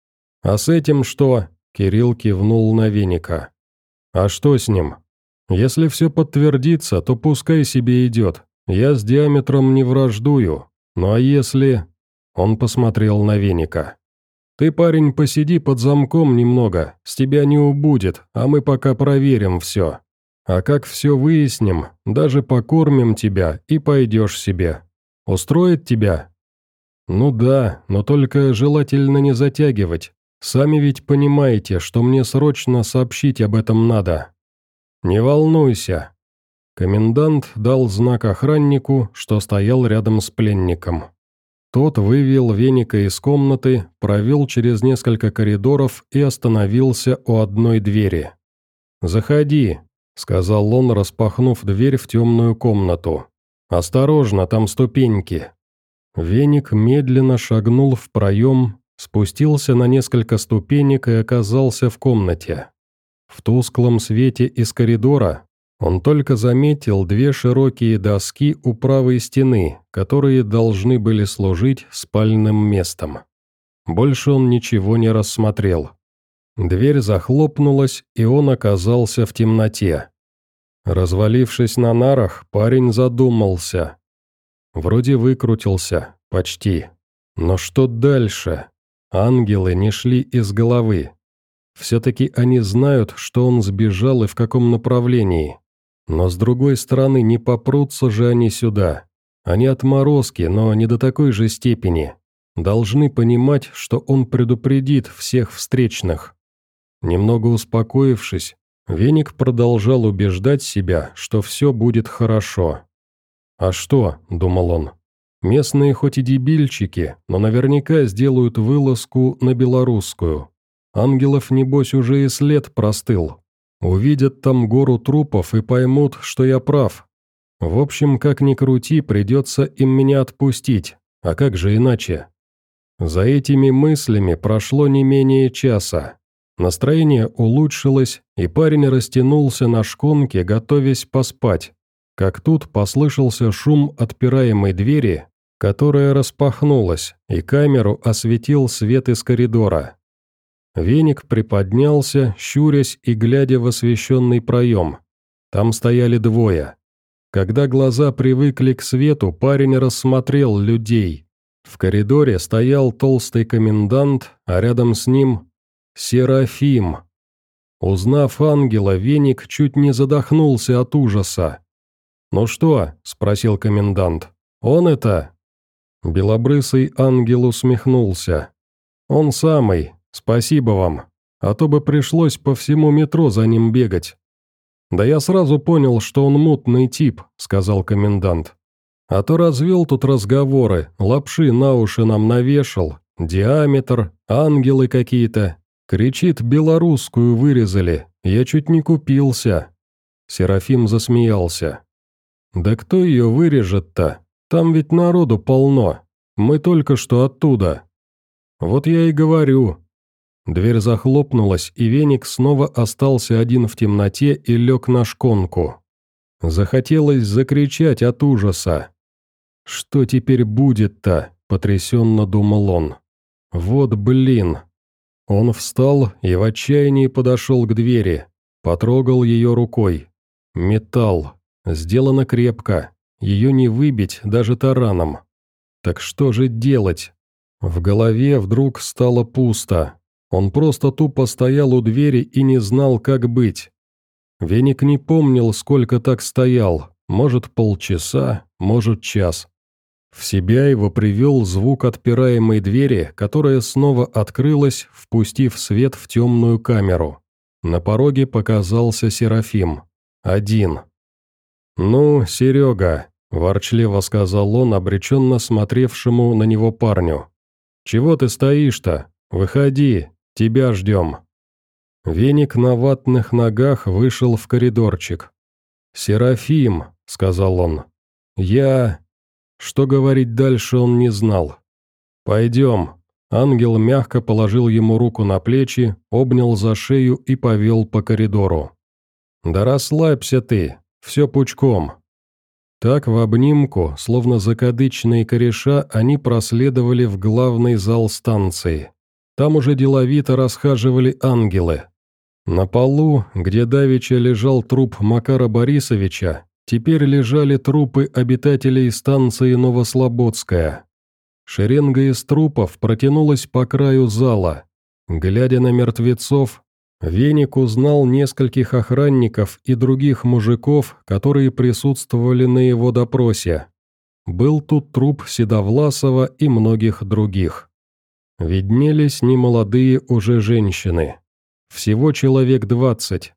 «А с этим что?» – Кирилл кивнул на Веника. «А что с ним? Если все подтвердится, то пускай себе идет. Я с диаметром не враждую. Ну а если...» Он посмотрел на Веника. «Ты, парень, посиди под замком немного, с тебя не убудет, а мы пока проверим все. А как все выясним, даже покормим тебя и пойдешь себе. Устроит тебя?» «Ну да, но только желательно не затягивать. Сами ведь понимаете, что мне срочно сообщить об этом надо». «Не волнуйся». Комендант дал знак охраннику, что стоял рядом с пленником. Тот вывел Веника из комнаты, провел через несколько коридоров и остановился у одной двери. «Заходи», — сказал он, распахнув дверь в темную комнату. «Осторожно, там ступеньки». Веник медленно шагнул в проем, спустился на несколько ступенек и оказался в комнате. В тусклом свете из коридора он только заметил 2 широкие доски у правой стены, которые должны были служить спальным местом. Больше он ничего не рассмотрел. Дверь захлопнулась, и он оказался в темноте. Развалившись на нарах, парень задумался. Вроде выкрутился, почти. Но что дальше? Ангелы не шли из головы. Все-таки они знают, что он сбежал и в каком направлении. Но с другой стороны, не попрутся же они сюда. Они отморозки, но не до такой же степени. Должны понимать, что он предупредит всех встречных. Немного успокоившись, Веник продолжал убеждать себя, что все будет хорошо. «А что?» – думал он. «Местные хоть и дебильчики, но наверняка сделают вылазку на белорусскую. Ангелов, небось, уже и след простыл. Увидят там гору трупов и поймут, что я прав. В общем, как ни крути, придется им меня отпустить, а как же иначе?» За этими мыслями прошло не менее часа. Настроение улучшилось, и парень растянулся на шконке, готовясь поспать. Как тут послышался шум отпираемой двери, которая распахнулась, и камеру осветил свет из коридора. Веник приподнялся, щурясь и глядя в освещенный проем. Там стояли 2. Когда глаза привыкли к свету, парень рассмотрел людей. В коридоре стоял толстый комендант, а рядом с ним – Серафим. Узнав ангела, Веник чуть не задохнулся от ужаса. «Ну что?» – спросил комендант. «Он это?» Белобрысый ангел усмехнулся. «Он самый. Спасибо вам. А то бы пришлось по всему метро за ним бегать». «Да я сразу понял, что он мутный тип», – сказал комендант. «А то развел тут разговоры, лапши на уши нам навешал, диаметр, ангелы какие-то. Кричит, белорусскую вырезали, я чуть не купился». Серафим засмеялся. «Да кто ее вырежет-то? Там ведь народу полно. Мы только что оттуда». «Вот я и говорю». Дверь захлопнулась, и Веник снова остался один в темноте и лег на шконку. Захотелось закричать от ужаса. «Что теперь будет-то?» – потрясенно думал он. «Вот блин!» Он встал и в отчаянии подошел к двери, потрогал ее рукой. Металл. Сделано крепко. Ее не выбить даже тараном. Так что же делать? В голове вдруг стало пусто. Он просто тупо стоял у двери и не знал, как быть. Веник не помнил, сколько так стоял. Может, полчаса, может, час. В себя его привел звук отпираемой двери, которая снова открылась, впустив свет в темную камеру. На пороге показался Серафим. Один. «Ну, Серега», – ворчливо сказал он, обреченно смотревшему на него парню. «Чего ты стоишь-то? Выходи, тебя ждем». Веник на ватных ногах вышел в коридорчик. «Серафим», – сказал он. «Я...» Что говорить дальше он не знал. «Пойдем». Ангел мягко положил ему руку на плечи, обнял за шею и повел по коридору. «Да расслабься ты, все пучком». Так в обнимку, словно закадычные кореша, они проследовали в главный зал станции. Там уже деловито расхаживали ангелы. На полу, где давеча лежал труп Макара Борисовича, теперь лежали трупы обитателей станции Новослободская. Шеренга из трупов протянулась по краю зала. Глядя на мертвецов, Веник узнал нескольких охранников и других мужиков, которые присутствовали на его допросе. Был тут труп Седовласова и многих других. Виднелись немолодые уже женщины. Всего человек 20.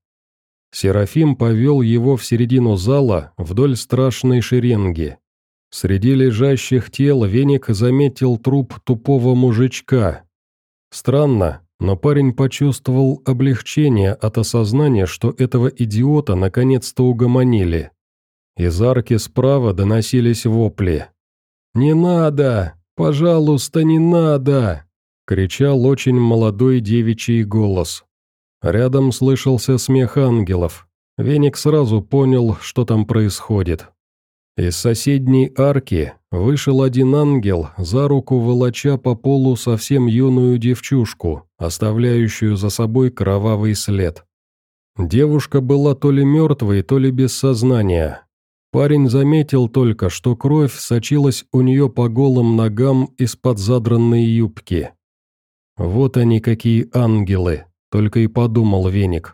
Серафим повел его в середину зала вдоль страшной шеренги. Среди лежащих тел Веник заметил труп тупого мужичка. Странно, но парень почувствовал облегчение от осознания, что этого идиота наконец-то угомонили. Из арки справа доносились вопли. «Не надо! Пожалуйста, не надо!» – кричал очень молодой девичий голос. Рядом слышался смех ангелов. Веник сразу понял, что там происходит. Из соседней арки вышел один ангел, за руку волоча по полу совсем юную девчушку, оставляющую за собой кровавый след. Девушка была то ли мертвой, то ли без сознания. Парень заметил только, что кровь сочилась у нее по голым ногам из-под задранной юбки. Вот они какие ангелы, только и подумал Веник.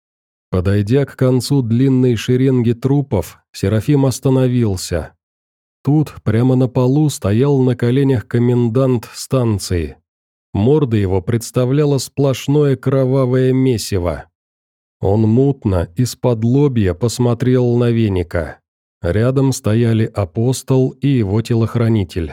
Подойдя к концу длинной шеренги трупов, Серафим остановился. Тут, прямо на полу, стоял на коленях комендант станции. Морда его представляла сплошное кровавое месиво. Он мутно, из-под лобья посмотрел на Веника. Рядом стояли апостол и его телохранитель.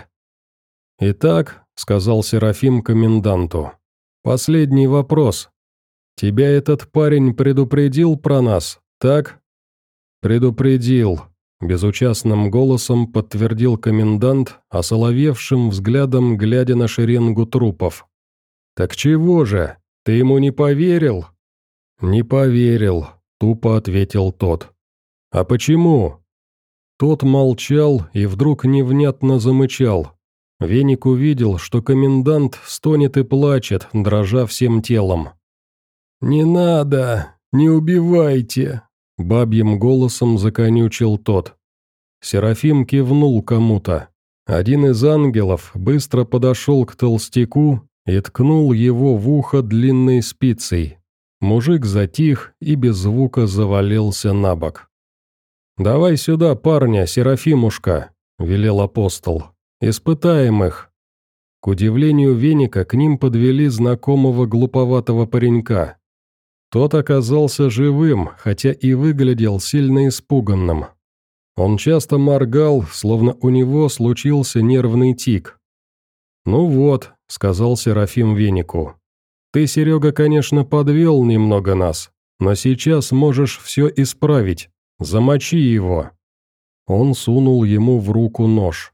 «Итак», — сказал Серафим коменданту, — «последний вопрос. Тебя этот парень предупредил про нас, так?» «Предупредил», — безучастным голосом подтвердил комендант, осоловевшим взглядом глядя на шеренгу трупов. «Так чего же? Ты ему не поверил?» «Не поверил», — тупо ответил тот. «А почему?» Тот молчал и вдруг невнятно замычал. Веник увидел, что комендант стонет и плачет, дрожа всем телом. «Не надо, не убивайте!» – бабьим голосом законючил тот. Серафим кивнул кому-то. Один из ангелов быстро подошел к толстяку и ткнул его в ухо длинной спицей. Мужик затих и без звука завалился на бок. «Давай сюда парня, Серафимушка», – велел апостол. «Испытаем их». К удивлению Веника к ним подвели знакомого глуповатого паренька. Тот оказался живым, хотя и выглядел сильно испуганным. Он часто моргал, словно у него случился нервный тик. «Ну вот», — сказал Серафим Венику, — «ты, Серега, конечно, подвел немного нас, но сейчас можешь все исправить. Замочи его». Он сунул ему в руку нож.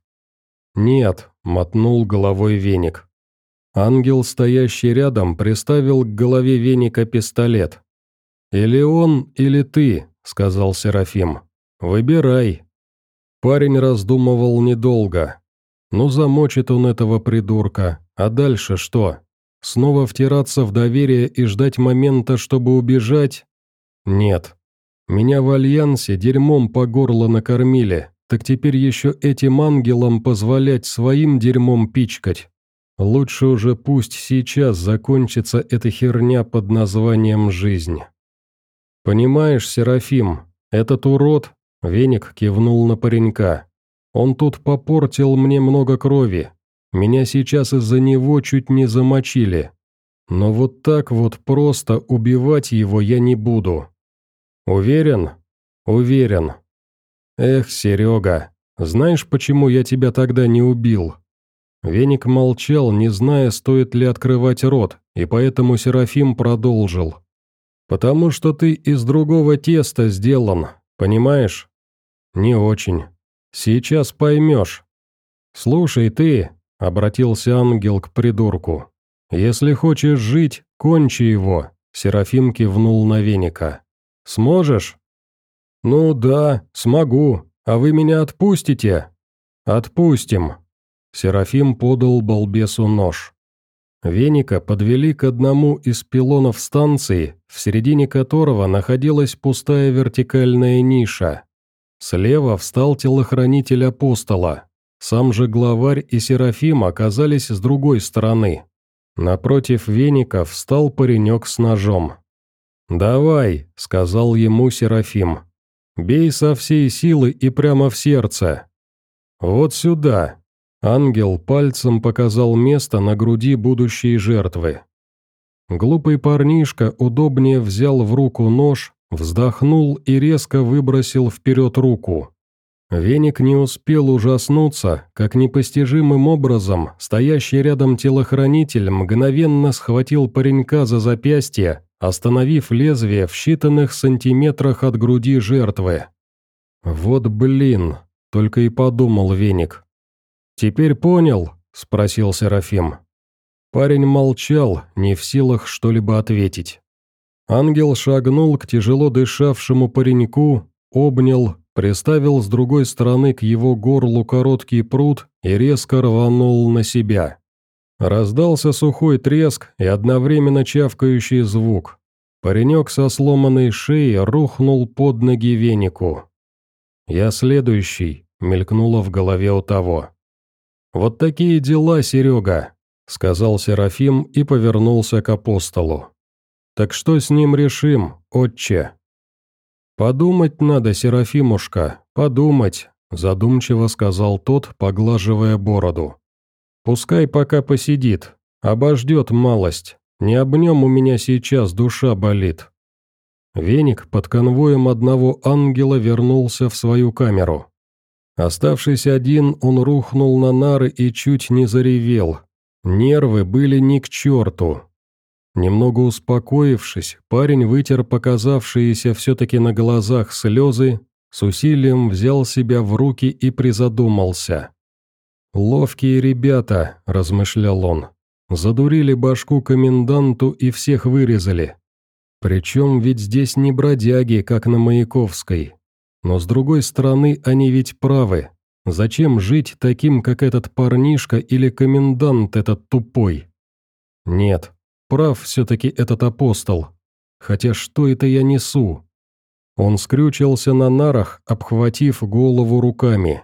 «Нет», — мотнул головой Веник. Ангел, стоящий рядом, приставил к голове Веника пистолет. «Или он, или ты», — сказал Серафим. «Выбирай». Парень раздумывал недолго. Ну, замочит он этого придурка, а дальше что? Снова втираться в доверие и ждать момента, чтобы убежать? Нет. Меня в Альянсе дерьмом по горло накормили, так теперь еще этим ангелам позволять своим дерьмом пичкать. Лучше уже пусть сейчас закончится эта херня под названием «жизнь». «Понимаешь, Серафим, этот урод...» — Веник кивнул на паренька. «Он тут попортил мне много крови. Меня сейчас из-за него чуть не замочили. Но вот так вот просто убивать его я не буду». «Уверен?» «Уверен». «Эх, Серега, знаешь, почему я тебя тогда не убил?» Веник молчал, не зная, стоит ли открывать рот, и поэтому Серафим продолжил. «Потому что ты из другого теста сделан, понимаешь?» «Не очень. Сейчас поймешь». «Слушай, ты», — обратился ангел к придурку, — «если хочешь жить, кончи его», — Серафим кивнул на Веника. «Сможешь?» «Ну да, смогу. А вы меня отпустите?» «Отпустим». Серафим подал балбесу нож. Веника подвели к одному из пилонов станции, в середине которого находилась пустая вертикальная ниша. Слева встал телохранитель апостола. Сам же главарь и Серафим оказались с другой стороны. Напротив Веника встал паренек с ножом. «Давай», — сказал ему Серафим. «Бей со всей силы и прямо в сердце». «Вот сюда». Ангел пальцем показал место на груди будущей жертвы. Глупый парнишка удобнее взял в руку нож, вздохнул и резко выбросил вперед руку. Веник не успел ужаснуться, как непостижимым образом стоящий рядом телохранитель мгновенно схватил паренька за запястье, остановив лезвие в считанных сантиметрах от груди жертвы. «Вот блин», — только и подумал Веник. «Теперь понял?» — спросил Серафим. Парень молчал, не в силах что-либо ответить. Ангел шагнул к тяжело дышавшему пареньку, обнял, приставил с другой стороны к его горлу короткий прут и резко рванул на себя. Раздался сухой треск и одновременно чавкающий звук. Паренек со сломанной шеей рухнул под ноги Венику. «Я следующий», — мелькнуло в голове у того. «Вот такие дела, Серега», — сказал Серафим и повернулся к апостолу. «Так что с ним решим, отче?» «Подумать надо, Серафимушка, подумать», — задумчиво сказал тот, поглаживая бороду. «Пускай пока посидит, обождет малость, не об нем у меня сейчас душа болит». Веник под конвоем одного ангела вернулся в свою камеру. Оставшись один, он рухнул на нары и чуть не заревел. Нервы были ни к черту. Немного успокоившись, парень вытер показавшиеся все-таки на глазах слезы, с усилием взял себя в руки и призадумался. «Ловкие ребята», — размышлял он, — «задурили башку коменданту и всех вырезали. Причем ведь здесь не бродяги, как на Маяковской. Но с другой стороны, они ведь правы. Зачем жить таким, как этот парнишка или комендант этот тупой? Нет, прав все-таки этот апостол. Хотя что это я несу?» Он скрючился на нарах, обхватив голову руками.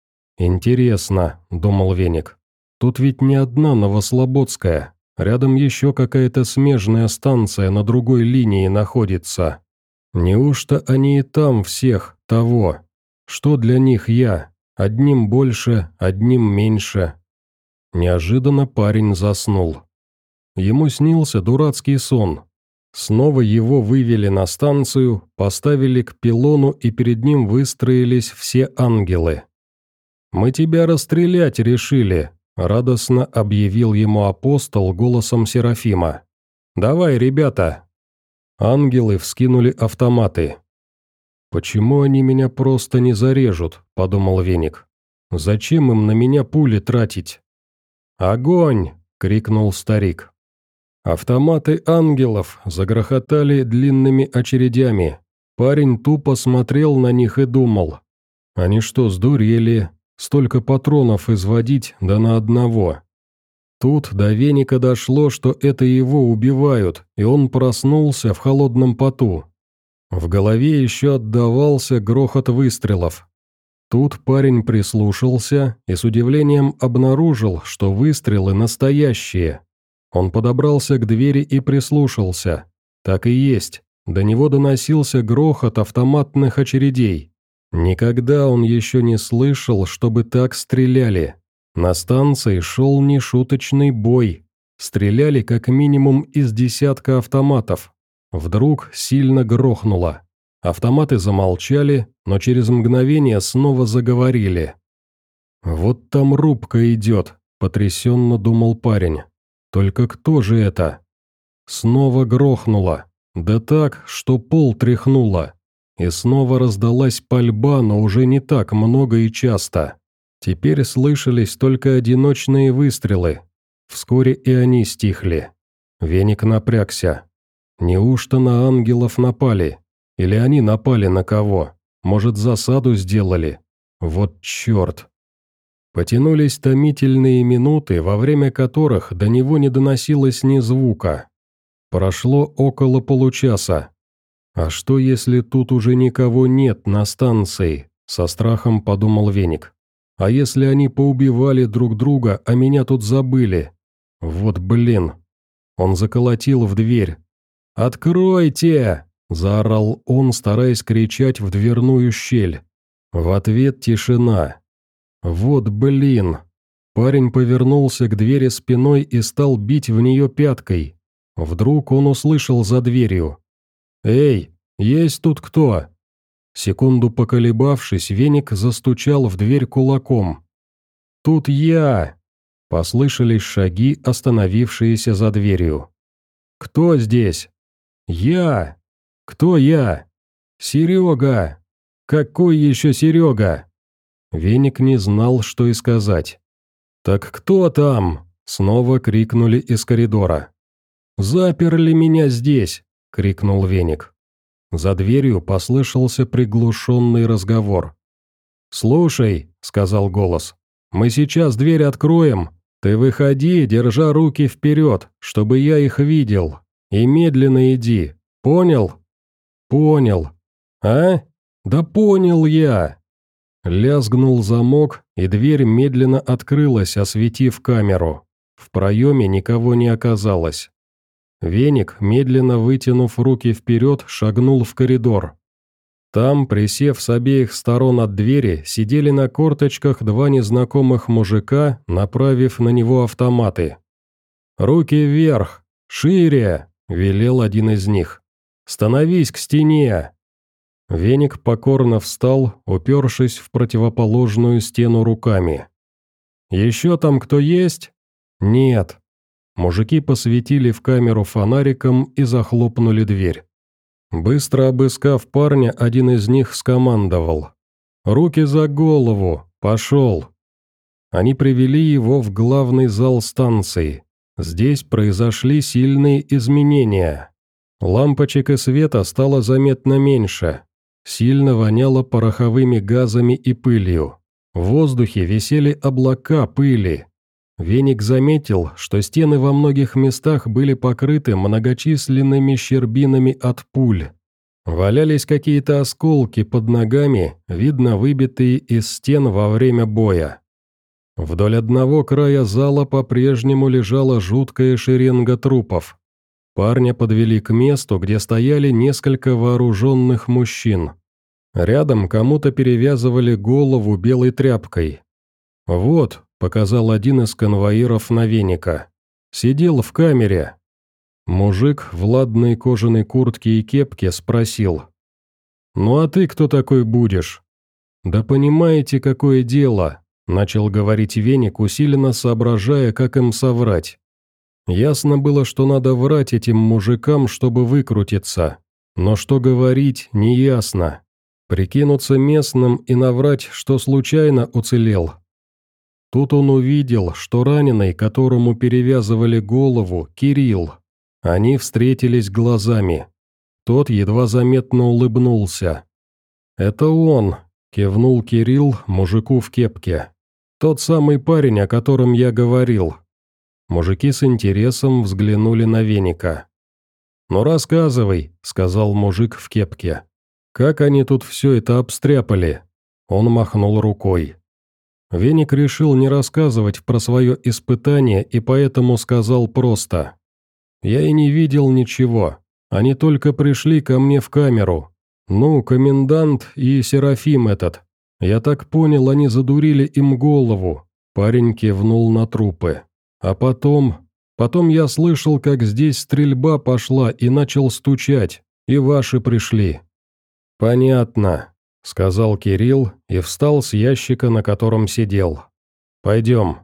«Интересно», — думал Веник, — «тут ведь не одна Новослободская, рядом еще какая-то смежная станция на другой линии находится. Неужто они и там всех того? Что для них я? Одним больше, одним меньше». Неожиданно парень заснул. Ему снился дурацкий сон. Снова его вывели на станцию, поставили к пилону, и перед ним выстроились все ангелы. «Мы тебя расстрелять решили», — радостно объявил ему апостол голосом Серафима. «Давай, ребята». Ангелы вскинули автоматы. «Почему они меня просто не зарежут?» – подумал Веник. «Зачем им на меня пули тратить?» «Огонь!» – крикнул старик. Автоматы ангелов загрохотали длинными очередями. Парень тупо смотрел на них и думал. «Они что, сдурели? Столько патронов изводить, да на одного?» Тут до Веника дошло, что это его убивают, и он проснулся в холодном поту. В голове еще отдавался грохот выстрелов. Тут парень прислушался и с удивлением обнаружил, что выстрелы настоящие. Он подобрался к двери и прислушался. Так и есть, до него доносился грохот автоматных очередей. Никогда он еще не слышал, чтобы так стреляли. На станции шел нешуточный бой. Стреляли как минимум из десятка автоматов. Вдруг сильно грохнуло. Автоматы замолчали, но через мгновение снова заговорили. «Вот там рубка идет», — потрясенно думал парень. «Только кто же это?» Снова грохнуло. Да так, что пол тряхнуло. И снова раздалась пальба, но уже не так много и часто. Теперь слышались только одиночные выстрелы. Вскоре и они стихли. Веник напрягся. Неужто на ангелов напали? Или они напали на кого? Может, засаду сделали? Вот черт! Потянулись томительные минуты, во время которых до него не доносилось ни звука. Прошло около получаса. «А что, если тут уже никого нет на станции?» – со страхом подумал Веник. «А если они поубивали друг друга, а меня тут забыли? Вот блин!» Он заколотил в дверь. «Откройте!» – заорал он, стараясь кричать в дверную щель. В ответ тишина. «Вот блин!» Парень повернулся к двери спиной и стал бить в нее пяткой. Вдруг он услышал за дверью. «Эй, есть тут кто?» Секунду поколебавшись, Веник застучал в дверь кулаком. «Тут я!» Послышались шаги, остановившиеся за дверью. «Кто здесь?» «Я!» «Кто я?» «Серега!» «Какой еще Серега?» Веник не знал, что и сказать. «Так кто там?» — снова крикнули из коридора. «Заперли меня здесь!» — крикнул Веник. За дверью послышался приглушенный разговор. «Слушай», — сказал голос, — «мы сейчас дверь откроем. Ты выходи, держа руки вперед, чтобы я их видел. И медленно иди. Понял?» «Понял». «А? Да понял я!» Лязгнул замок, и дверь медленно открылась, осветив камеру. В проеме никого не оказалось. Веник, медленно вытянув руки вперед, шагнул в коридор. Там, присев с обеих сторон от двери, сидели на корточках два незнакомых мужика, направив на него автоматы. «Руки вверх! Шире!» – велел один из них. «Становись к стене!» Веник покорно встал, упершись в противоположную стену руками. «Еще там кто есть?» «Нет». Мужики посветили в камеру фонариком и захлопнули дверь. Быстро обыскав парня, один из них скомандовал. «Руки за голову! Пошел!» Они привели его в главный зал станции. Здесь произошли сильные изменения. Лампочек и света стало заметно меньше. Сильно воняло пороховыми газами и пылью. В воздухе висели облака пыли. Веник заметил, что стены во многих местах были покрыты многочисленными щербинами от пуль. Валялись какие-то осколки под ногами, видно выбитые из стен во время боя. Вдоль одного края зала по-прежнему лежала жуткая шеренга трупов. Парня подвели к месту, где стояли несколько вооруженных мужчин. Рядом кому-то перевязывали голову белой тряпкой. «Вот», — показал один из конвоиров на Веника. «Сидел в камере». Мужик в ладной кожаной куртке и кепке спросил. «Ну а ты кто такой будешь?» «Да понимаете, какое дело», — начал говорить Веник, усиленно соображая, как им соврать. Ясно было, что надо врать этим мужикам, чтобы выкрутиться. Но что говорить, неясно. Прикинуться местным и наврать, что случайно уцелел. Тут он увидел, что раненый, которому перевязывали голову, Кирилл. Они встретились глазами. Тот едва заметно улыбнулся. «Это он», — кивнул Кирилл мужику в кепке. «Тот самый парень, о котором я говорил». Мужики с интересом взглянули на Веника. «Ну рассказывай», — сказал мужик в кепке. «Как они тут все это обстряпали?» Он махнул рукой. Веник решил не рассказывать про свое испытание и поэтому сказал просто. «Я и не видел ничего. Они только пришли ко мне в камеру. Ну, комендант и Серафим этот. Я так понял, они задурили им голову». Парень кивнул на трупы. «А потом я слышал, как здесь стрельба пошла и начал стучать, и ваши пришли». «Понятно», — сказал Кирилл и встал с ящика, на котором сидел. «Пойдем».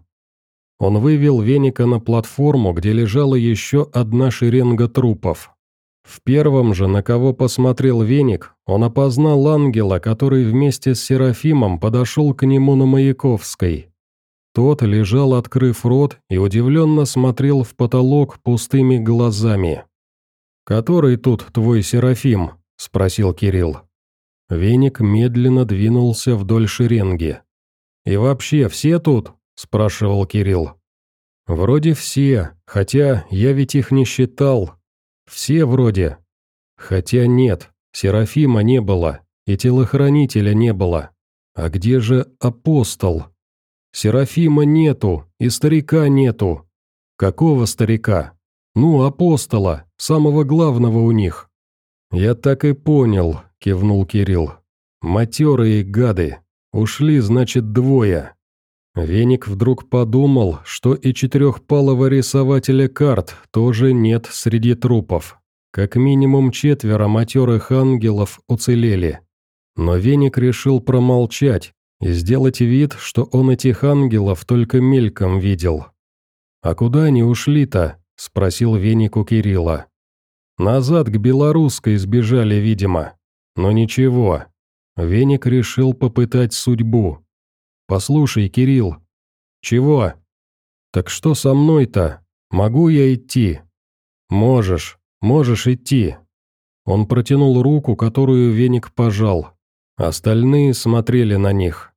Он вывел Веника на платформу, где лежала еще одна шеренга трупов. В первом же, на кого посмотрел Веник, он опознал ангела, который вместе с Серафимом подошел к нему на Маяковской. Тот лежал, открыв рот, и удивленно смотрел в потолок пустыми глазами. «Который тут твой Серафим?» – спросил Кирилл. Веник медленно двинулся вдоль шеренги. «И вообще все тут?» – спрашивал Кирилл. «Вроде все, хотя я ведь их не считал. Все вроде. Хотя нет, Серафима не было, и телохранителя не было. А где же апостол? Серафима нету, и старика нету». «Какого старика?» «Ну, апостола, самого главного у них». «Я так и понял», — кивнул Кирилл. «Матерые гады. Ушли, значит, двое». Веник вдруг подумал, что и четырехпалого рисователя карт тоже нет среди трупов. Как минимум 4 матерых ангелов уцелели. Но Веник решил промолчать и сделать вид, что он этих ангелов только мельком видел. «А куда они ушли-то?» – спросил Веник у Кирилла. «Назад к Белорусской сбежали, видимо. Но ничего». Веник решил попытать судьбу. «Послушай, Кирилл». «Чего?» «Так что со мной-то? Могу я идти?» «Можешь идти». Он протянул руку, которую Веник пожал. Остальные смотрели на них.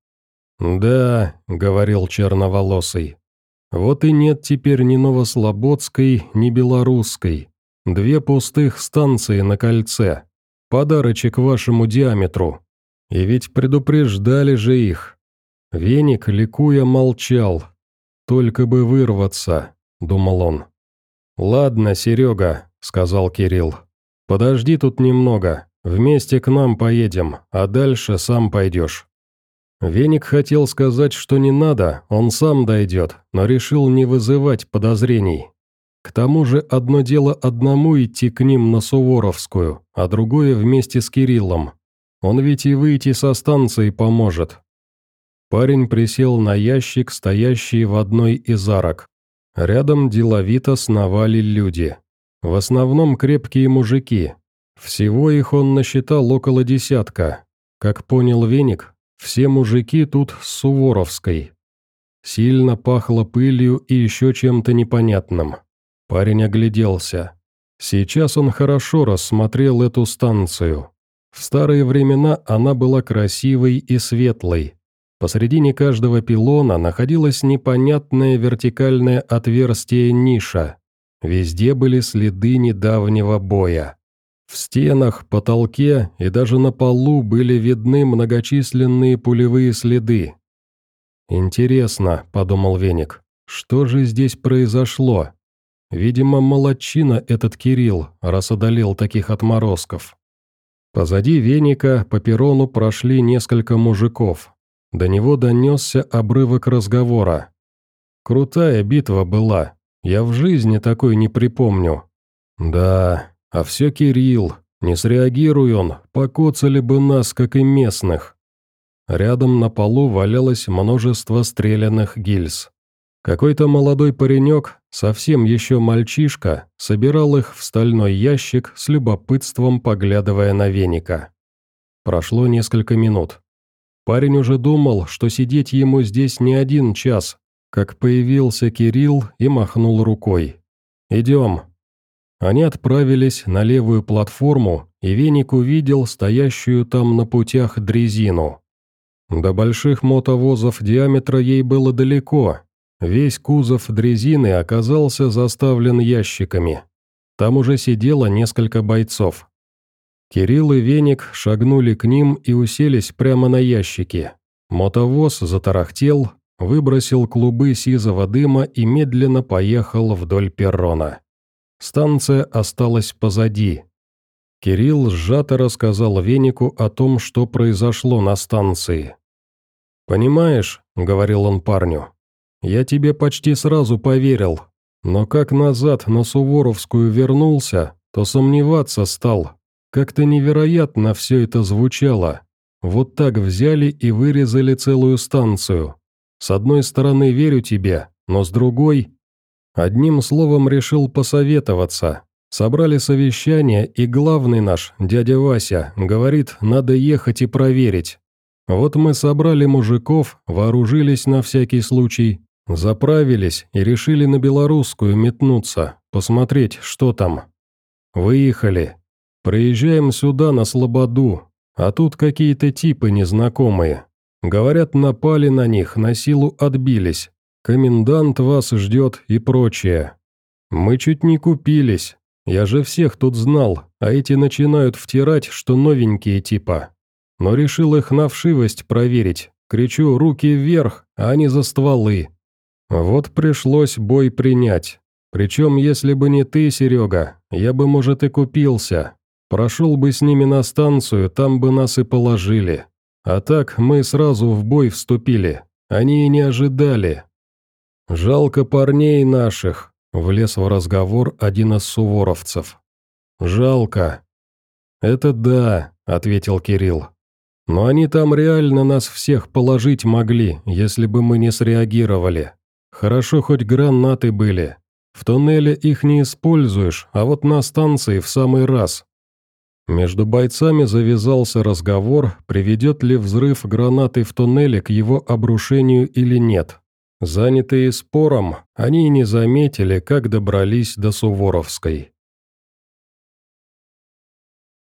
«Да», — говорил черноволосый. «Вот и нет теперь ни Новослободской, ни Белорусской. 2 пустых станции на кольце. Подарочек вашему диаметру. И ведь предупреждали же их». Веник, ликуя, молчал. «Только бы вырваться», — думал он. «Ладно, Серега», — сказал Кирилл. «Подожди тут немного, вместе к нам поедем, а дальше сам пойдешь». Веник хотел сказать, что не надо, он сам дойдет, но решил не вызывать подозрений. К тому же одно дело одному идти к ним на Суворовскую, а другое вместе с Кириллом. Он ведь и выйти со станции поможет. Парень присел на ящик, стоящий в одной из арок. Рядом деловито сновали люди. В основном крепкие мужики. Всего их он насчитал около 10. Как понял Веник, все мужики тут с Суворовской. Сильно пахло пылью и еще чем-то непонятным. Парень огляделся. Сейчас он хорошо рассмотрел эту станцию. В старые времена она была красивой и светлой. Посредине каждого пилона находилось непонятное вертикальное отверстие ниша. Везде были следы недавнего боя. В стенах, потолке и даже на полу были видны многочисленные пулевые следы. «Интересно», — подумал Веник, — «что же здесь произошло? Видимо, молодчина этот Кирилл, раз одолел таких отморозков». Позади Веника по перрону прошли несколько мужиков. До него донесся обрывок разговора. «Крутая битва была. Я в жизни такой не припомню». «Да, а все Кирилл. Не среагируй он, покоцали бы нас, как и местных». Рядом на полу валялось множество стрелянных гильз. Какой-то молодой паренек, совсем еще мальчишка, собирал их в стальной ящик с любопытством, поглядывая на Веника. Прошло несколько минут. Парень уже думал, что сидеть ему здесь не 1 час, как появился Кирилл и махнул рукой. «Идем». Они отправились на левую платформу, и Веник увидел стоящую там на путях дрезину. До больших мотовозов диаметра ей было далеко. Весь кузов дрезины оказался заставлен ящиками. Там уже сидело несколько бойцов. Кирилл и Веник шагнули к ним и уселись прямо на ящики. Мотовоз затарахтел, выбросил клубы сизого дыма и медленно поехал вдоль перрона. Станция осталась позади. Кирилл сжато рассказал Венику о том, что произошло на станции. «Понимаешь», — говорил он парню, — «я тебе почти сразу поверил, но как назад на Суворовскую вернулся, то сомневаться стал. Как-то невероятно все это звучало. Вот так взяли и вырезали целую станцию. С одной стороны верю тебе, но с другой...» Одним словом решил посоветоваться. Собрали совещание, и главный наш, дядя Вася, говорит, надо ехать и проверить. Вот мы собрали мужиков, вооружились на всякий случай, заправились и решили на Белорусскую метнуться, посмотреть, что там. Выехали. Приезжаем сюда на Слободу, а тут какие-то типы незнакомые. Говорят, напали на них, на силу отбились. Комендант вас ждет и прочее. Мы чуть не купились. Я же всех тут знал, а эти начинают втирать, что новенькие типа. Но решил их на вшивость проверить. Кричу «руки вверх», а они за стволы. Вот пришлось бой принять. Причем, если бы не ты, Серега, я бы, может, и купился. Прошел бы с ними на станцию, там бы нас и положили. А так мы сразу в бой вступили. Они и не ожидали. «Жалко парней наших», — влез в разговор один из суворовцев. «Жалко». «Это да», — ответил Кирилл. «Но они там реально нас всех положить могли, если бы мы не среагировали. Хорошо, хоть гранаты были. В туннеле их не используешь, а вот на станции в самый раз». Между бойцами завязался разговор, приведет ли взрыв гранаты в туннеле к его обрушению или нет. Занятые спором, они и не заметили, как добрались до Суворовской.